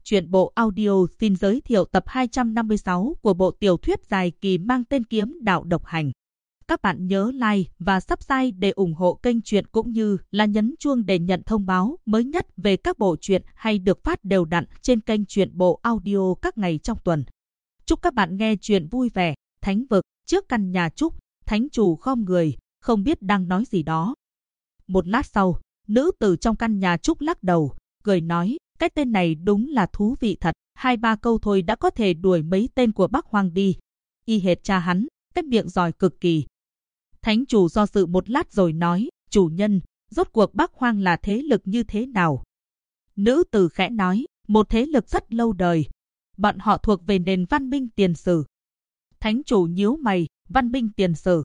Truyện bộ audio xin giới thiệu tập 256 của bộ tiểu thuyết dài kỳ mang tên Kiếm Đạo Độc Hành. Các bạn nhớ like và subscribe để ủng hộ kênh truyện cũng như là nhấn chuông để nhận thông báo mới nhất về các bộ truyện hay được phát đều đặn trên kênh truyện bộ audio các ngày trong tuần. Chúc các bạn nghe truyện vui vẻ. Thánh vực, trước căn nhà Trúc, thánh chủ khom người, không biết đang nói gì đó. Một lát sau, nữ tử trong căn nhà Trúc lắc đầu, cười nói, cái tên này đúng là thú vị thật, 2-3 câu thôi đã có thể đuổi mấy tên của Bắc Hoang đi. Y hệt cha hắn, cái miệng giỏi cực kỳ. Thánh chủ do dự một lát rồi nói, chủ nhân, rốt cuộc Bắc Hoang là thế lực như thế nào? Nữ tử khẽ nói, một thế lực rất lâu đời. Bọn họ thuộc về nền văn minh tiền sử. Thánh chủ nhíu mày, văn minh tiền sử.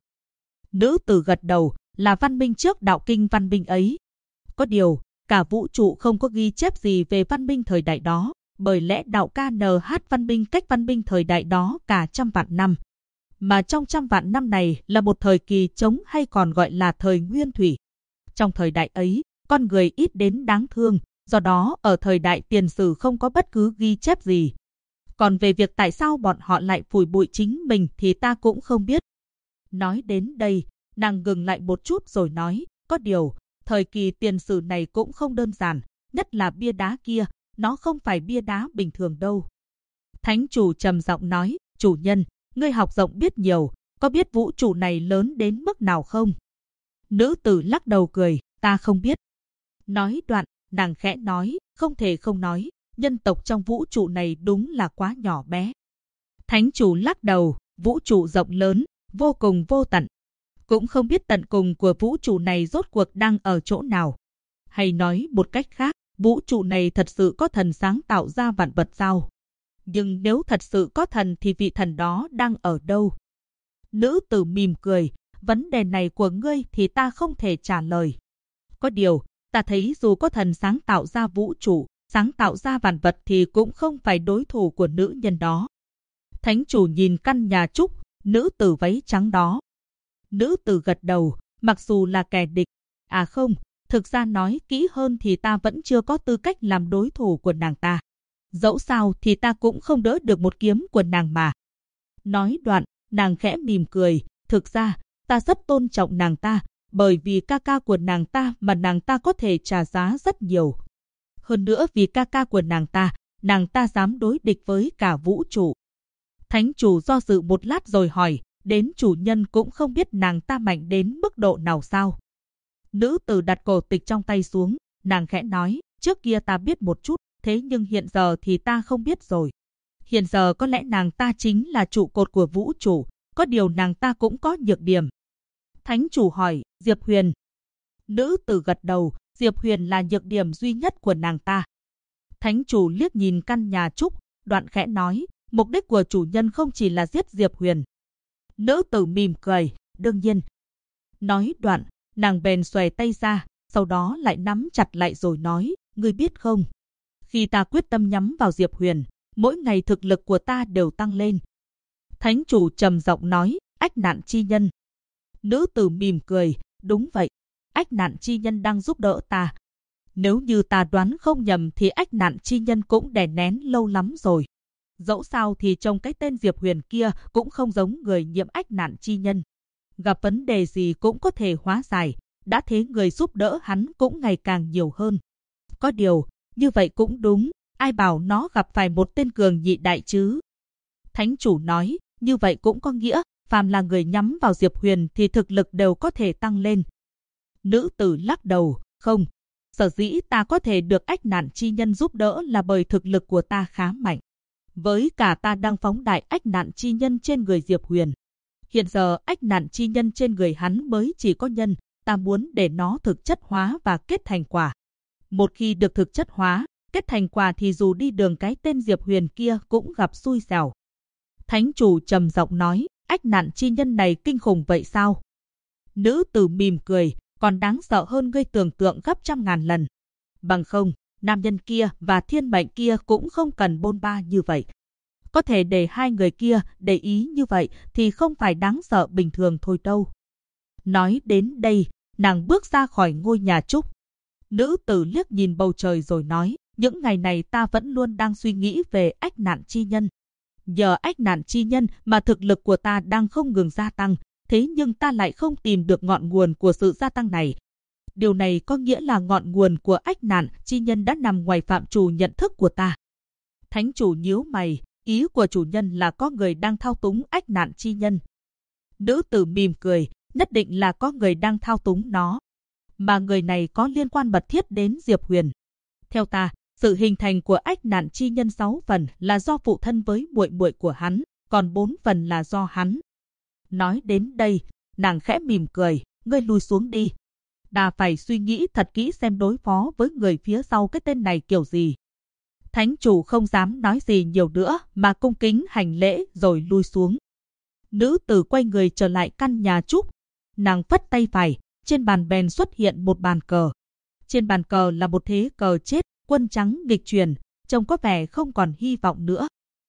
Nữ tử gật đầu, là văn minh trước đạo kinh văn minh ấy. Có điều, cả vũ trụ không có ghi chép gì về văn minh thời đại đó, bởi lẽ đạo KNH văn minh cách văn minh thời đại đó cả trăm vạn năm. Mà trong trăm vạn năm này là một thời kỳ trống hay còn gọi là thời nguyên thủy. Trong thời đại ấy, con người ít đến đáng thương, do đó ở thời đại tiền sử không có bất cứ ghi chép gì. Còn về việc tại sao bọn họ lại phủi bụi chính mình thì ta cũng không biết. Nói đến đây, nàng ngừng lại một chút rồi nói, có điều, thời kỳ tiền sử này cũng không đơn giản, nhất là bia đá kia, nó không phải bia đá bình thường đâu. Thánh chủ trầm giọng nói, chủ nhân, ngươi học rộng biết nhiều, có biết vũ trụ này lớn đến mức nào không? Nữ tử lắc đầu cười, ta không biết. Nói đoạn, nàng khẽ nói, không thể không nói, nhân tộc trong vũ trụ này đúng là quá nhỏ bé. Thánh chủ lắc đầu, vũ trụ rộng lớn, vô cùng vô tận. Cũng không biết tận cùng của vũ trụ này rốt cuộc đang ở chỗ nào. Hay nói một cách khác, vũ trụ này thật sự có thần sáng tạo ra vạn vật sao? Nhưng nếu thật sự có thần thì vị thần đó đang ở đâu? Nữ tử mỉm cười, vấn đề này của ngươi thì ta không thể trả lời. Có điều, ta thấy dù có thần sáng tạo ra vũ trụ, sáng tạo ra vạn vật thì cũng không phải đối thủ của nữ nhân đó. Thánh chủ nhìn căn nhà Trúc, nữ tử váy trắng đó. Nữ tử gật đầu, mặc dù là kẻ địch. À không, thực ra nói kỹ hơn thì ta vẫn chưa có tư cách làm đối thủ của nàng ta. Dẫu sao thì ta cũng không đỡ được một kiếm của nàng mà. Nói đoạn, nàng khẽ mỉm cười, thực ra, ta rất tôn trọng nàng ta, bởi vì ca ca của nàng ta mà nàng ta có thể trả giá rất nhiều. Hơn nữa vì ca ca của nàng ta dám đối địch với cả vũ trụ. Thánh chủ do dự một lát rồi hỏi, đến chủ nhân cũng không biết nàng ta mạnh đến mức độ nào sao? Nữ tử đặt cổ tịch trong tay xuống, nàng khẽ nói, trước kia ta biết một chút, thế nhưng hiện giờ thì ta không biết rồi. Hiện giờ có lẽ nàng ta chính là trụ cột của vũ trụ, có điều nàng ta cũng có nhược điểm. Thánh chủ hỏi, Diệp Huyền. Nữ tử gật đầu, Diệp Huyền là nhược điểm duy nhất của nàng ta. Thánh chủ liếc nhìn căn nhà Trúc, đoạn khẽ nói, mục đích của chủ nhân không chỉ là giết Diệp Huyền. Nữ tử mỉm cười, đương nhiên. Nói đoạn, nàng bèn xòe tay ra, sau đó lại nắm chặt lại rồi nói, ngươi biết không? Khi ta quyết tâm nhắm vào Diệp Huyền, mỗi ngày thực lực của ta đều tăng lên. Thánh chủ trầm giọng nói, ách nạn chi nhân. Nữ tử mỉm cười, đúng vậy, ách nạn chi nhân đang giúp đỡ ta. Nếu như ta đoán không nhầm thì ách nạn chi nhân cũng đè nén lâu lắm rồi. Dẫu sao thì trong cái tên Diệp Huyền kia cũng không giống người nhiễm ách nạn chi nhân. Gặp vấn đề gì cũng có thể hóa giải, đã thế người giúp đỡ hắn cũng ngày càng nhiều hơn. Có điều, như vậy cũng đúng, ai bảo nó gặp phải một tên cường nhị đại chứ? Thánh chủ nói, như vậy cũng có nghĩa, phàm là người nhắm vào Diệp Huyền thì thực lực đều có thể tăng lên. Nữ tử lắc đầu, không, sở dĩ ta có thể được ách nạn chi nhân giúp đỡ là bởi thực lực của ta khá mạnh. Với cả ta đang phóng đại ách nạn chi nhân trên người Diệp Huyền. Hiện giờ ách nạn chi nhân trên người hắn mới chỉ có nhân, ta muốn để nó thực chất hóa và kết thành quả. Một khi được thực chất hóa, kết thành quả thì dù đi đường cái tên Diệp Huyền kia cũng gặp xui xẻo. Thánh chủ trầm giọng nói, ách nạn chi nhân này kinh khủng vậy sao? Nữ tử mỉm cười, còn đáng sợ hơn ngươi tưởng tượng gấp trăm ngàn lần. Bằng không, nam nhân kia và thiên mệnh kia cũng không cần bôn ba như vậy. Có thể để hai người kia để ý như vậy thì không phải đáng sợ bình thường thôi đâu. Nói đến đây, nàng bước ra khỏi ngôi nhà Trúc. Nữ tử liếc nhìn bầu trời rồi nói, Những ngày này ta vẫn luôn đang suy nghĩ về ách nạn chi nhân. Nhờ ách nạn chi nhân mà thực lực của ta đang không ngừng gia tăng, thế nhưng ta lại không tìm được ngọn nguồn của sự gia tăng này. Điều này có nghĩa là ngọn nguồn của ách nạn chi nhân đã nằm ngoài phạm trù nhận thức của ta. Thánh chủ nhíu mày, ý của chủ nhân là có người đang thao túng ách nạn chi nhân. Nữ tử mỉm cười, nhất định là có người đang thao túng nó. Mà người này có liên quan mật thiết đến Diệp Huyền. Theo ta, sự hình thành của ách nạn chi nhân 6 phần là do phụ thân với muội muội của hắn, còn 4 phần là do hắn. Nói đến đây, nàng khẽ mỉm cười, ngươi lui xuống đi. Ta phải suy nghĩ thật kỹ xem đối phó với người phía sau cái tên này kiểu gì. Thánh chủ không dám nói gì nhiều nữa mà cung kính hành lễ rồi lui xuống. Nữ tử quay người trở lại căn nhà trúc. Nàng phất tay phải, trên bàn bèn xuất hiện một bàn cờ. Trên bàn cờ là một thế cờ chết, quân trắng nghịch chuyển, trông có vẻ không còn hy vọng nữa.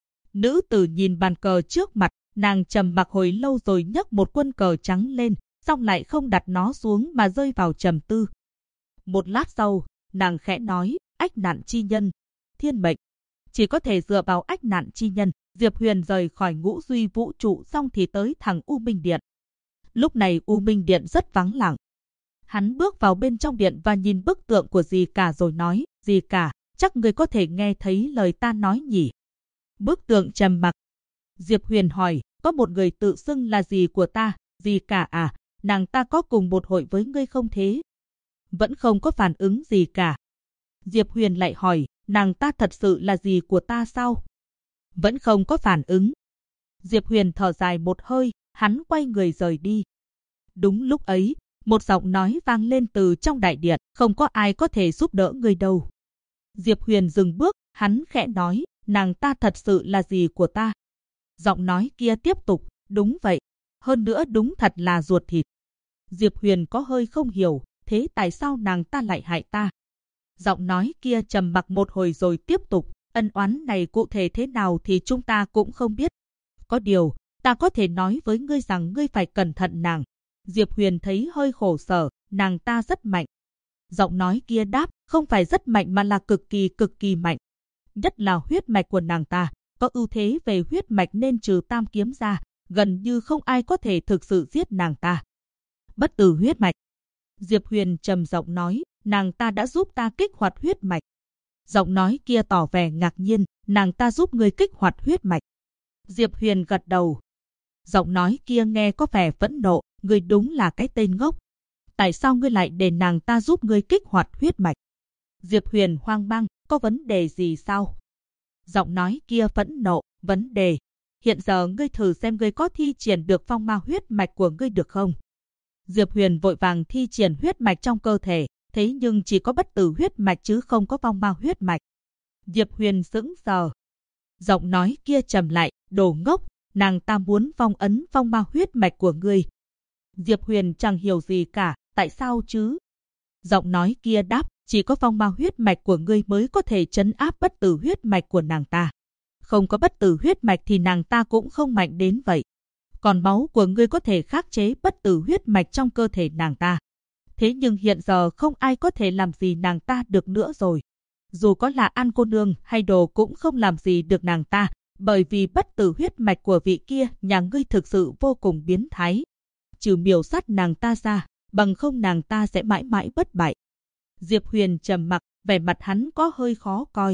Nữ tử nhìn bàn cờ trước mặt, nàng trầm mặc hồi lâu rồi nhấc một quân cờ trắng lên, xong lại không đặt nó xuống mà rơi vào trầm tư. Một lát sau, nàng khẽ nói, ách nạn chi nhân, thiên mệnh. Chỉ có thể dựa vào ách nạn chi nhân, Diệp Huyền rời khỏi ngũ duy vũ trụ xong thì tới thẳng U Minh Điện. Lúc này U Minh Điện rất vắng lặng. Hắn bước vào bên trong điện và nhìn bức tượng của dì cả rồi nói, dì cả, chắc người có thể nghe thấy lời ta nói nhỉ. Bức tượng trầm mặc. Diệp Huyền hỏi, có một người tự xưng là dì của ta, dì cả à, nàng ta có cùng một hội với ngươi không thế? Vẫn không có phản ứng gì cả. Diệp Huyền lại hỏi, nàng ta thật sự là dì của ta sao? Vẫn không có phản ứng. Diệp Huyền thở dài một hơi, hắn quay người rời đi. Đúng lúc ấy, một giọng nói vang lên từ trong đại điện, không có ai có thể giúp đỡ người đâu. Diệp Huyền dừng bước, hắn khẽ nói, nàng ta thật sự là dì của ta. Giọng nói kia tiếp tục, đúng vậy, hơn nữa đúng thật là ruột thịt. Diệp Huyền có hơi không hiểu, thế tại sao nàng ta lại hại ta? Giọng nói kia trầm mặc một hồi rồi tiếp tục, ân oán này cụ thể thế nào thì chúng ta cũng không biết. Có điều, ta có thể nói với ngươi rằng ngươi phải cẩn thận nàng. Diệp Huyền thấy hơi khổ sở, nàng ta rất mạnh. Giọng nói kia đáp, không phải rất mạnh mà là cực kỳ mạnh. Nhất là huyết mạch của nàng ta, có ưu thế về huyết mạch nên trừ tam kiếm ra, gần như không ai có thể thực sự giết nàng ta. Bất tử huyết mạch. Diệp Huyền trầm giọng nói, nàng ta đã giúp ta kích hoạt huyết mạch. Giọng nói kia tỏ vẻ ngạc nhiên, nàng ta giúp ngươi kích hoạt huyết mạch. Diệp Huyền gật đầu. Giọng nói kia nghe có vẻ phẫn nộ, ngươi đúng là cái tên ngốc. Tại sao ngươi lại để nàng ta giúp ngươi kích hoạt huyết mạch? Diệp Huyền hoang mang, có vấn đề gì sao? Giọng nói kia phẫn nộ, vấn đề. Hiện giờ ngươi thử xem ngươi có thi triển được phong ma huyết mạch của ngươi được không? Diệp Huyền vội vàng thi triển huyết mạch trong cơ thể, thế nhưng chỉ có bất tử huyết mạch chứ không có phong ma huyết mạch. Diệp Huyền sững sờ. Giọng nói kia trầm lại, đồ ngốc, nàng ta muốn phong ấn phong ma huyết mạch của ngươi. Diệp Huyền chẳng hiểu gì cả, tại sao chứ? Giọng nói kia đáp, chỉ có phong ma huyết mạch của ngươi mới có thể trấn áp bất tử huyết mạch của nàng ta. Không có bất tử huyết mạch thì nàng ta cũng không mạnh đến vậy. Còn máu của ngươi có thể khắc chế bất tử huyết mạch trong cơ thể nàng ta. Thế nhưng hiện giờ không ai có thể làm gì nàng ta được nữa rồi. Dù có là An cô nương hay đồ cũng không làm gì được nàng ta, bởi vì bất tử huyết mạch của vị kia nhà ngươi thực sự vô cùng biến thái. Trừ miểu sát nàng ta ra, bằng không nàng ta sẽ mãi mãi bất bại. Diệp Huyền trầm mặc, vẻ mặt hắn có hơi khó coi.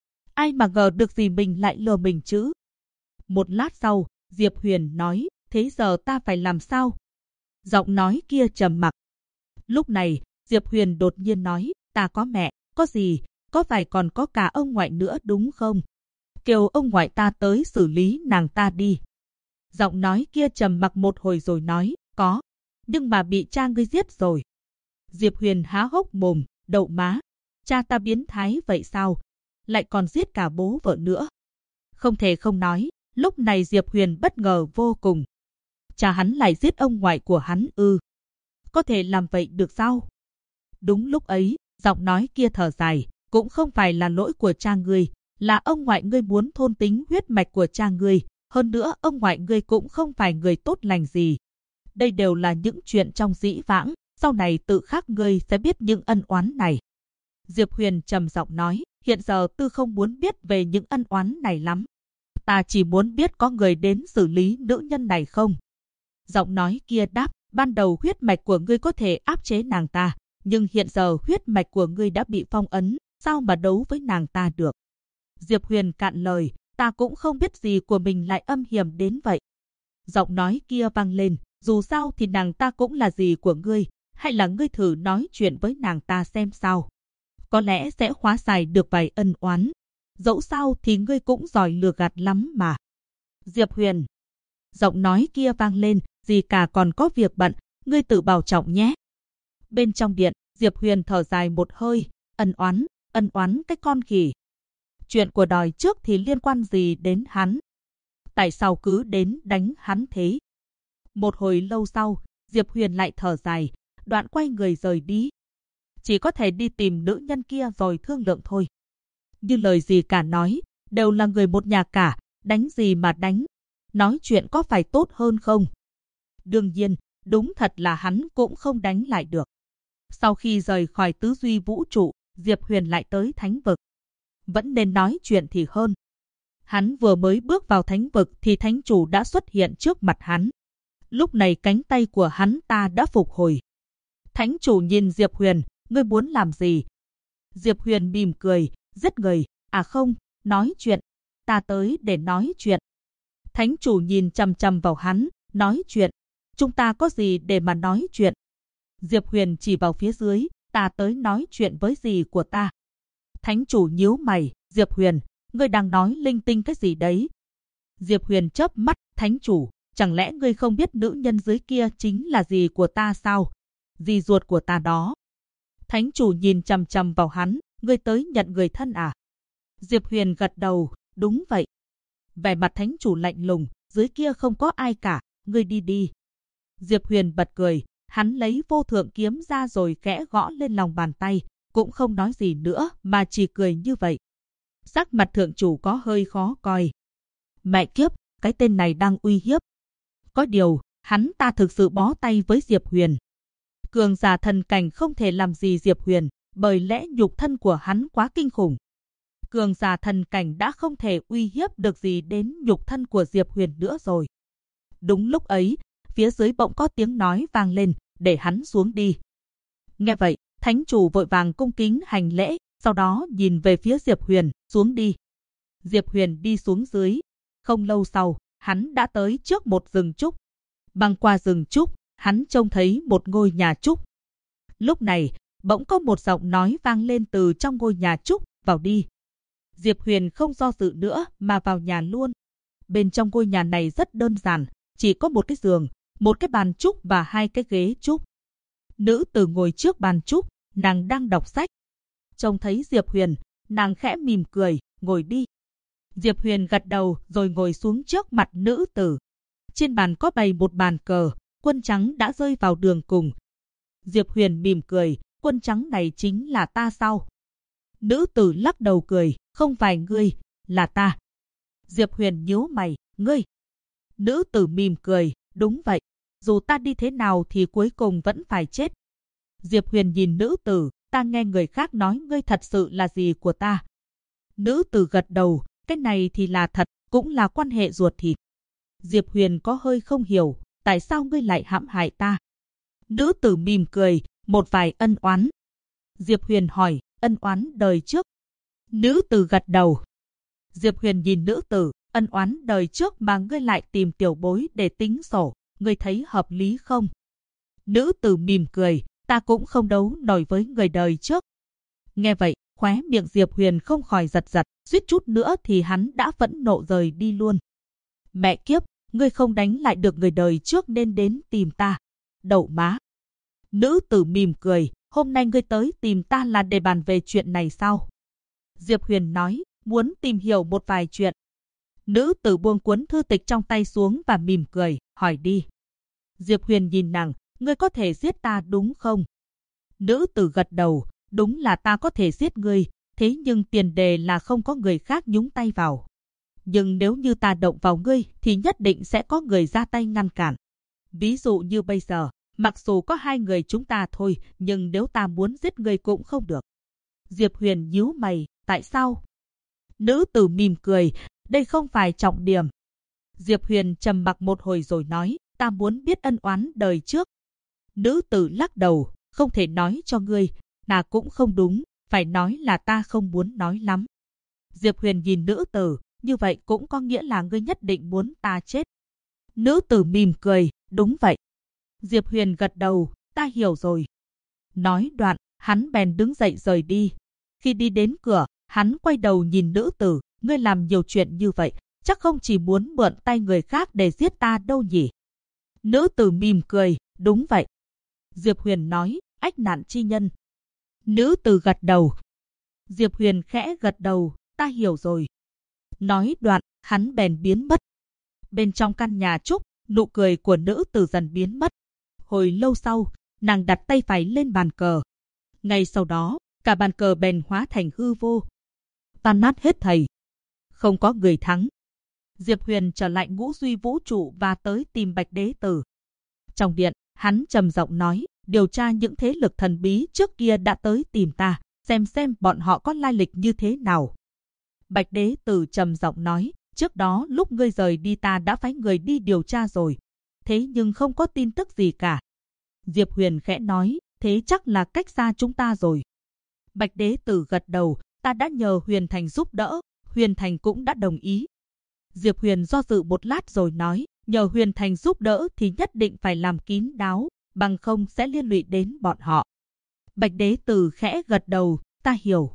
Ai mà ngờ được gì mình lại lừa mình chứ? Một lát sau, Diệp Huyền nói, thế giờ ta phải làm sao? Giọng nói kia trầm mặc. Lúc này, Diệp Huyền đột nhiên nói, ta có mẹ, có gì, có phải còn có cả ông ngoại nữa đúng không? Kêu ông ngoại ta tới xử lý nàng ta đi. Giọng nói kia trầm mặc một hồi rồi nói, có, nhưng mà bị cha ngươi giết rồi. Diệp Huyền há hốc mồm, đậu má, cha ta biến thái vậy sao? Lại còn giết cả bố vợ nữa. Không thể không nói, lúc này Diệp Huyền bất ngờ vô cùng. Cha hắn lại giết ông ngoại của hắn ư? Có thể làm vậy được sao? Đúng lúc ấy, giọng nói kia thở dài, cũng không phải là lỗi của cha ngươi, là ông ngoại ngươi muốn thôn tính huyết mạch của cha ngươi, hơn nữa ông ngoại ngươi cũng không phải người tốt lành gì. Đây đều là những chuyện trong dĩ vãng, sau này tự khắc ngươi sẽ biết những ân oán này. Diệp Huyền trầm giọng nói, hiện giờ Tư không muốn biết về những ân oán này lắm. Ta chỉ muốn biết có người đến xử lý nữ nhân này không? Giọng nói kia đáp, ban đầu huyết mạch của ngươi có thể áp chế nàng ta, nhưng hiện giờ huyết mạch của ngươi đã bị phong ấn, sao mà đấu với nàng ta được? Diệp Huyền cạn lời, ta cũng không biết gì của mình lại âm hiểm đến vậy. Giọng nói kia vang lên, dù sao thì nàng ta cũng là gì của ngươi, hay là ngươi thử nói chuyện với nàng ta xem sao. Có lẽ sẽ hóa giải được vài ân oán. Dẫu sao thì ngươi cũng giỏi lừa gạt lắm mà. Diệp Huyền. Giọng nói kia vang lên, gì cả còn có việc bận, ngươi tự bảo trọng nhé. Bên trong điện, Diệp Huyền thở dài một hơi, ân oán cái con khỉ. Chuyện của đòi trước thì liên quan gì đến hắn? Tại sao cứ đến đánh hắn thế? Một hồi lâu sau, Diệp Huyền lại thở dài, đoạn quay người rời đi. Chỉ có thể đi tìm nữ nhân kia rồi thương lượng thôi. Như lời gì cả nói, đều là người một nhà cả, đánh gì mà đánh. Nói chuyện có phải tốt hơn không? Đương nhiên, đúng thật là hắn cũng không đánh lại được. Sau khi rời khỏi tứ duy vũ trụ, Diệp Huyền lại tới thánh vực. Vẫn nên nói chuyện thì hơn. Hắn vừa mới bước vào thánh vực thì thánh chủ đã xuất hiện trước mặt hắn. Lúc này cánh tay của hắn ta đã phục hồi. Thánh chủ nhìn Diệp Huyền, ngươi muốn làm gì? Diệp Huyền mỉm cười, giết người, à không, nói chuyện. Ta tới để nói chuyện. Thánh chủ nhìn chằm chằm vào hắn, nói chuyện. Chúng ta có gì để mà nói chuyện? Diệp Huyền chỉ vào phía dưới, ta tới nói chuyện với gì của ta. Thánh chủ nhíu mày, Diệp Huyền, ngươi đang nói linh tinh cái gì đấy? Diệp Huyền chớp mắt, thánh chủ, chẳng lẽ ngươi không biết nữ nhân dưới kia chính là gì của ta sao? Dì ruột của ta đó. Thánh chủ nhìn chằm chằm vào hắn, ngươi tới nhận người thân à? Diệp Huyền gật đầu, đúng vậy. Vẻ mặt thánh chủ lạnh lùng, dưới kia không có ai cả, ngươi đi đi. Diệp Huyền bật cười, hắn lấy vô thượng kiếm ra rồi khẽ gõ lên lòng bàn tay, cũng không nói gì nữa mà chỉ cười như vậy. Sắc mặt thượng chủ có hơi khó coi. Mẹ kiếp, cái tên này đang uy hiếp. Có điều, hắn ta thực sự bó tay với Diệp Huyền. Cường giả thần cảnh không thể làm gì Diệp Huyền, bởi lẽ nhục thân của hắn quá kinh khủng. Cường giả thần cảnh đã không thể uy hiếp được gì đến nhục thân của Diệp Huyền nữa rồi. Đúng lúc ấy, phía dưới bỗng có tiếng nói vang lên, để hắn xuống đi. Nghe vậy, thánh chủ vội vàng cung kính hành lễ, sau đó nhìn về phía Diệp Huyền, xuống đi. Diệp Huyền đi xuống dưới. Không lâu sau, hắn đã tới trước một rừng trúc. Băng qua rừng trúc, hắn trông thấy một ngôi nhà trúc. Lúc này, bỗng có một giọng nói vang lên từ trong ngôi nhà trúc, vào đi. Diệp Huyền không do dự nữa mà vào nhà luôn. Bên trong ngôi nhà này rất đơn giản, chỉ có một cái giường, một cái bàn trúc và hai cái ghế trúc. Nữ tử ngồi trước bàn trúc, nàng đang đọc sách. Trông thấy Diệp Huyền, nàng khẽ mỉm cười, ngồi đi. Diệp Huyền gật đầu rồi ngồi xuống trước mặt nữ tử. Trên bàn có bày một bàn cờ, quân trắng đã rơi vào đường cùng. Diệp Huyền mỉm cười, quân trắng này chính là ta sao? Nữ tử lắc đầu cười, không phải ngươi, là ta. Diệp Huyền nhíu mày, ngươi. Nữ tử mỉm cười, đúng vậy. Dù ta đi thế nào thì cuối cùng vẫn phải chết. Diệp Huyền nhìn nữ tử, ta nghe người khác nói ngươi thật sự là gì của ta. Nữ tử gật đầu, cái này thì là thật, cũng là quan hệ ruột thịt. Diệp Huyền có hơi không hiểu, tại sao ngươi lại hãm hại ta? Nữ tử mỉm cười, một vài ân oán. Diệp Huyền hỏi, ân oán đời trước. Nữ tử gật đầu. Diệp Huyền nhìn nữ tử, ân oán đời trước mà ngươi lại tìm tiểu bối để tính sổ, ngươi thấy hợp lý không? Nữ tử mỉm cười, ta cũng không đấu nổi với người đời trước. Nghe vậy, khóe miệng Diệp Huyền không khỏi giật giật, suýt chút nữa thì hắn đã phẫn nộ rời đi luôn. Mẹ kiếp, ngươi không đánh lại được người đời trước nên đến tìm ta. Đậu má. Nữ tử mỉm cười, hôm nay ngươi tới tìm ta là để bàn về chuyện này sao? Diệp Huyền nói, muốn tìm hiểu một vài chuyện. Nữ tử buông cuốn thư tịch trong tay xuống và mỉm cười, hỏi đi. Diệp Huyền nhìn nàng, ngươi có thể giết ta đúng không? Nữ tử gật đầu, đúng là ta có thể giết ngươi, thế nhưng tiền đề là không có người khác nhúng tay vào. Nhưng nếu như ta động vào ngươi thì nhất định sẽ có người ra tay ngăn cản. Ví dụ như bây giờ, mặc dù có hai người chúng ta thôi, nhưng nếu ta muốn giết ngươi cũng không được. Diệp Huyền nhíu mày, tại sao? Nữ tử mỉm cười, đây không phải trọng điểm. Diệp Huyền trầm mặc một hồi rồi nói, ta muốn biết ân oán đời trước. Nữ tử lắc đầu, không thể nói cho ngươi, ta cũng không đúng, phải nói là ta không muốn nói lắm. Diệp Huyền nhìn nữ tử, như vậy cũng có nghĩa là ngươi nhất định muốn ta chết. Nữ tử mỉm cười, đúng vậy. Diệp Huyền gật đầu, ta hiểu rồi. Nói đoạn, hắn bèn đứng dậy rời đi. Khi đi đến cửa, hắn quay đầu nhìn nữ tử, ngươi làm nhiều chuyện như vậy, chắc không chỉ muốn mượn tay người khác để giết ta đâu nhỉ? Nữ tử mỉm cười, đúng vậy. Diệp Huyền nói, ách nạn chi nhân. Nữ tử gật đầu. Diệp Huyền khẽ gật đầu, ta hiểu rồi. Nói đoạn, hắn bèn biến mất. Bên trong căn nhà trúc, nụ cười của nữ tử dần biến mất. Hồi lâu sau, nàng đặt tay phải lên bàn cờ. Ngay sau đó, cả bàn cờ bèn hóa thành hư vô. Tan nát hết thảy. Không có người thắng. Diệp Huyền trở lại ngũ duy vũ trụ và tới tìm Bạch Đế Tử. Trong điện, hắn trầm giọng nói, điều tra những thế lực thần bí trước kia đã tới tìm ta, xem bọn họ có lai lịch như thế nào. Bạch Đế Tử trầm giọng nói, trước đó lúc ngươi rời đi ta đã phái người đi điều tra rồi, thế nhưng không có tin tức gì cả. Diệp Huyền khẽ nói, thế chắc là cách xa chúng ta rồi. Bạch Đế Tử gật đầu, ta đã nhờ Huyền Thành giúp đỡ, Huyền Thành cũng đã đồng ý. Diệp Huyền do dự một lát rồi nói, nhờ Huyền Thành giúp đỡ thì nhất định phải làm kín đáo, bằng không sẽ liên lụy đến bọn họ. Bạch Đế Tử khẽ gật đầu, ta hiểu.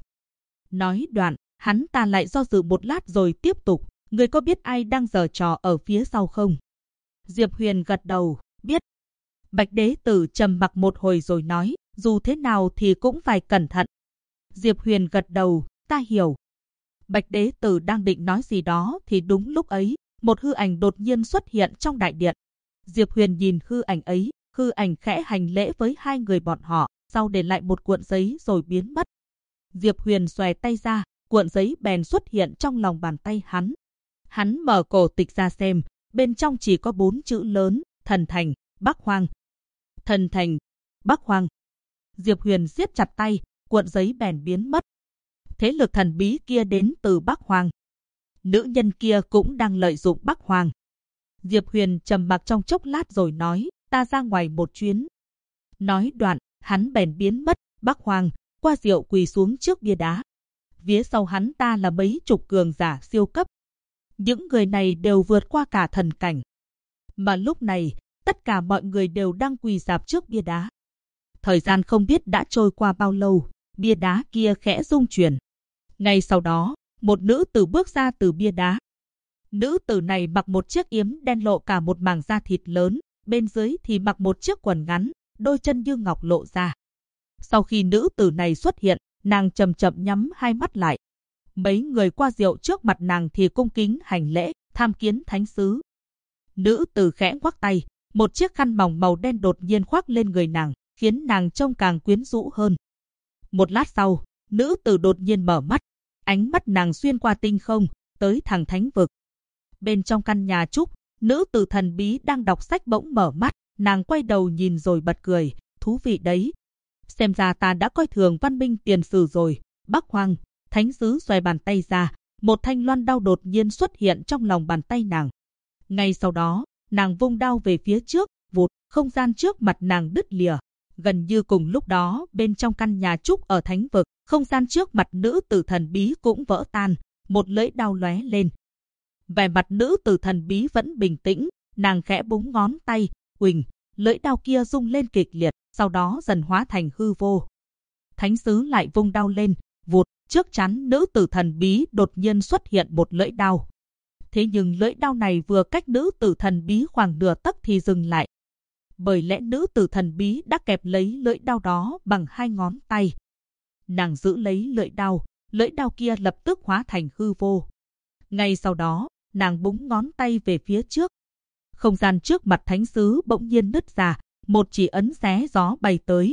Nói đoạn, hắn ta lại do dự một lát rồi tiếp tục, ngươi có biết ai đang giở trò ở phía sau không? Diệp Huyền gật đầu, biết. Bạch Đế Tử trầm mặc một hồi rồi nói, dù thế nào thì cũng phải cẩn thận. Diệp Huyền gật đầu, ta hiểu. Bạch Đế Tử đang định nói gì đó thì đúng lúc ấy, một hư ảnh đột nhiên xuất hiện trong đại điện. Diệp Huyền nhìn hư ảnh ấy, hư ảnh khẽ hành lễ với hai người bọn họ, sau để lại một cuộn giấy rồi biến mất. Diệp Huyền xòe tay ra, cuộn giấy bèn xuất hiện trong lòng bàn tay hắn. Hắn mở cổ tịch ra xem, bên trong chỉ có 4 chữ lớn, Thần Thành, Bắc Hoang. Thần Thành, Bắc Hoang. Diệp Huyền siết chặt tay, cuộn giấy bèn biến mất. Thế lực thần bí kia đến từ Bắc Hoang. Nữ nhân kia cũng đang lợi dụng Bắc Hoang. Diệp Huyền trầm mặc trong chốc lát rồi nói, ta ra ngoài một chuyến. Nói đoạn, hắn bèn biến mất, Bắc Hoang, qua rượu quỳ xuống trước bia đá. Phía sau hắn ta là mấy chục cường giả siêu cấp. Những người này đều vượt qua cả thần cảnh. Mà lúc này, tất cả mọi người đều đang quỳ rạp trước bia đá. Thời gian không biết đã trôi qua bao lâu, bia đá kia khẽ rung chuyển. Ngay sau đó, một nữ tử bước ra từ bia đá. Nữ tử này mặc một chiếc yếm đen lộ cả một mảng da thịt lớn, bên dưới thì mặc một chiếc quần ngắn, đôi chân như ngọc lộ ra. Sau khi nữ tử này xuất hiện, nàng chậm chậm nhắm hai mắt lại. Mấy người qua rượu trước mặt nàng thì cung kính hành lễ, tham kiến thánh sứ. Nữ tử khẽ ngoắc tay, một chiếc khăn mỏng màu đen đột nhiên khoác lên người nàng, khiến nàng trông càng quyến rũ hơn. Một lát sau, nữ tử đột nhiên mở mắt, ánh mắt nàng xuyên qua tinh không, tới thẳng thánh vực. Bên trong căn nhà trúc, nữ tử thần bí đang đọc sách bỗng mở mắt, nàng quay đầu nhìn rồi bật cười, thú vị đấy. Xem ra ta đã coi thường văn minh tiền sử rồi. Bắc Hoang, thánh sứ xoay bàn tay ra, một thanh loan đao đột nhiên xuất hiện trong lòng bàn tay nàng. Ngay sau đó, nàng vung đao về phía trước, vụt, không gian trước mặt nàng đứt lìa. Gần như cùng lúc đó, bên trong căn nhà trúc ở thánh vực, không gian trước mặt nữ tử thần bí cũng vỡ tan, một lưỡi đao lóe lên. Vẻ mặt nữ tử thần bí vẫn bình tĩnh, nàng khẽ búng ngón tay, huỳnh, lưỡi đao kia rung lên kịch liệt, sau đó dần hóa thành hư vô. Thánh sứ lại vung đao lên, vụt, trước chắn nữ tử thần bí đột nhiên xuất hiện một lưỡi đao. Thế nhưng lưỡi đao này vừa cách nữ tử thần bí khoảng nửa tấc thì dừng lại. Bởi lẽ nữ tử thần bí đã kẹp lấy lưỡi đao đó bằng hai ngón tay. Nàng giữ lấy lưỡi đao kia lập tức hóa thành hư vô. Ngay sau đó, nàng búng ngón tay về phía trước. Không gian trước mặt thánh sứ bỗng nhiên nứt ra, một chỉ ấn xé gió bay tới.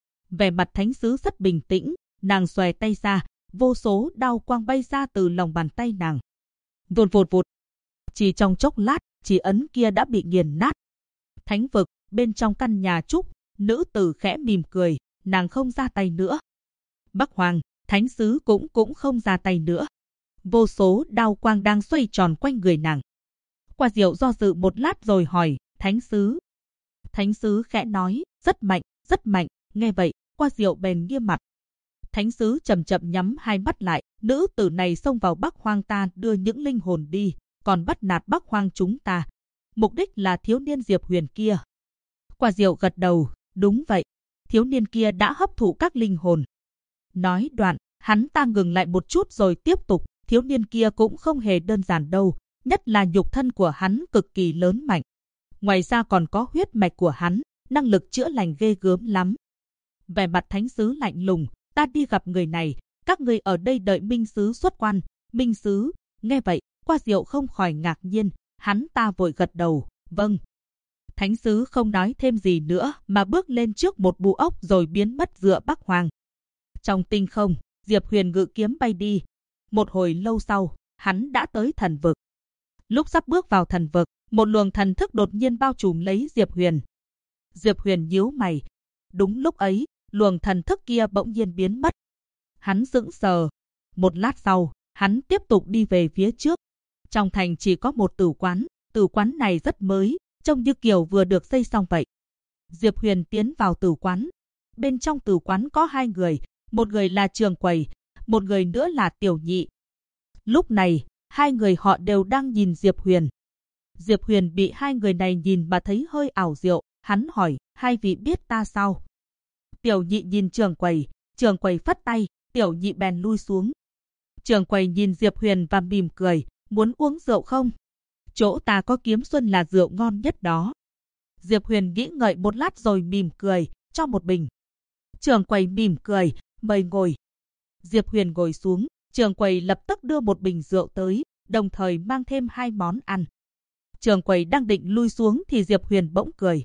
Vẻ mặt thánh sứ rất bình tĩnh, nàng xòe tay ra, vô số đao quang bay ra từ lòng bàn tay nàng. Vụt vụt vụt. Chỉ trong chốc lát, chỉ ấn kia đã bị nghiền nát. Thánh vực, bên trong căn nhà trúc, nữ tử khẽ mỉm cười, nàng không ra tay nữa. Bắc Hoang, thánh sứ cũng không ra tay nữa. Vô số đao quang đang xoay tròn quanh người nàng. Qua Diệu do dự một lát rồi hỏi, thánh sứ. Thánh sứ khẽ nói, rất mạnh, rất mạnh. Nghe vậy, Qua Diệu bèn nghiêm mặt. Thánh sứ chậm chậm nhắm hai mắt lại, nữ tử này xông vào Bắc Hoang ta đưa những linh hồn đi, còn bắt nạt Bắc Hoang chúng ta. Mục đích là thiếu niên Diệp Huyền kia. Qua Diệu gật đầu, đúng vậy, thiếu niên kia đã hấp thụ các linh hồn. Nói đoạn, hắn ta ngừng lại một chút rồi tiếp tục, thiếu niên kia cũng không hề đơn giản đâu, nhất là nhục thân của hắn cực kỳ lớn mạnh. Ngoài ra còn có huyết mạch của hắn, năng lực chữa lành ghê gớm lắm. Vẻ mặt thánh sứ lạnh lùng, ta đi gặp người này, các ngươi ở đây đợi minh sứ xuất quan. Minh sứ, nghe vậy, Qua Diệu không khỏi ngạc nhiên, hắn ta vội gật đầu, vâng. Thánh sứ không nói thêm gì nữa mà bước lên trước một bù ốc rồi biến mất giữa Bắc Hoang. Trong tinh không, Diệp Huyền ngự kiếm bay đi. Một hồi lâu sau, hắn đã tới thần vực. Lúc sắp bước vào thần vực, một luồng thần thức đột nhiên bao trùm lấy Diệp Huyền. Diệp Huyền nhíu mày. Đúng lúc ấy, luồng thần thức kia bỗng nhiên biến mất. Hắn sững sờ. Một lát sau, hắn tiếp tục đi về phía trước. Trong thành chỉ có một tử quán này rất mới, trông như kiểu vừa được xây xong vậy. Diệp Huyền tiến vào tử quán. Bên trong tử quán có hai người, một người là Trường Quầy, một người nữa là Tiểu Nhị. Lúc này, hai người họ đều đang nhìn Diệp Huyền. Diệp Huyền bị hai người này nhìn mà thấy hơi ảo diệu, hắn hỏi, hai vị biết ta sao? Tiểu Nhị nhìn Trường Quầy phất tay, Tiểu Nhị bèn lui xuống. Trường Quầy nhìn Diệp Huyền và mỉm cười, muốn uống rượu không? Chỗ ta có Kiếm Xuân là rượu ngon nhất đó. Diệp Huyền nghĩ ngợi một lát rồi mỉm cười, cho một bình. Trường Quầy mỉm cười, mời ngồi. Diệp Huyền ngồi xuống, Trường Quầy lập tức đưa một bình rượu tới, đồng thời mang thêm hai món ăn. Trường Quầy đang định lui xuống thì Diệp Huyền bỗng cười,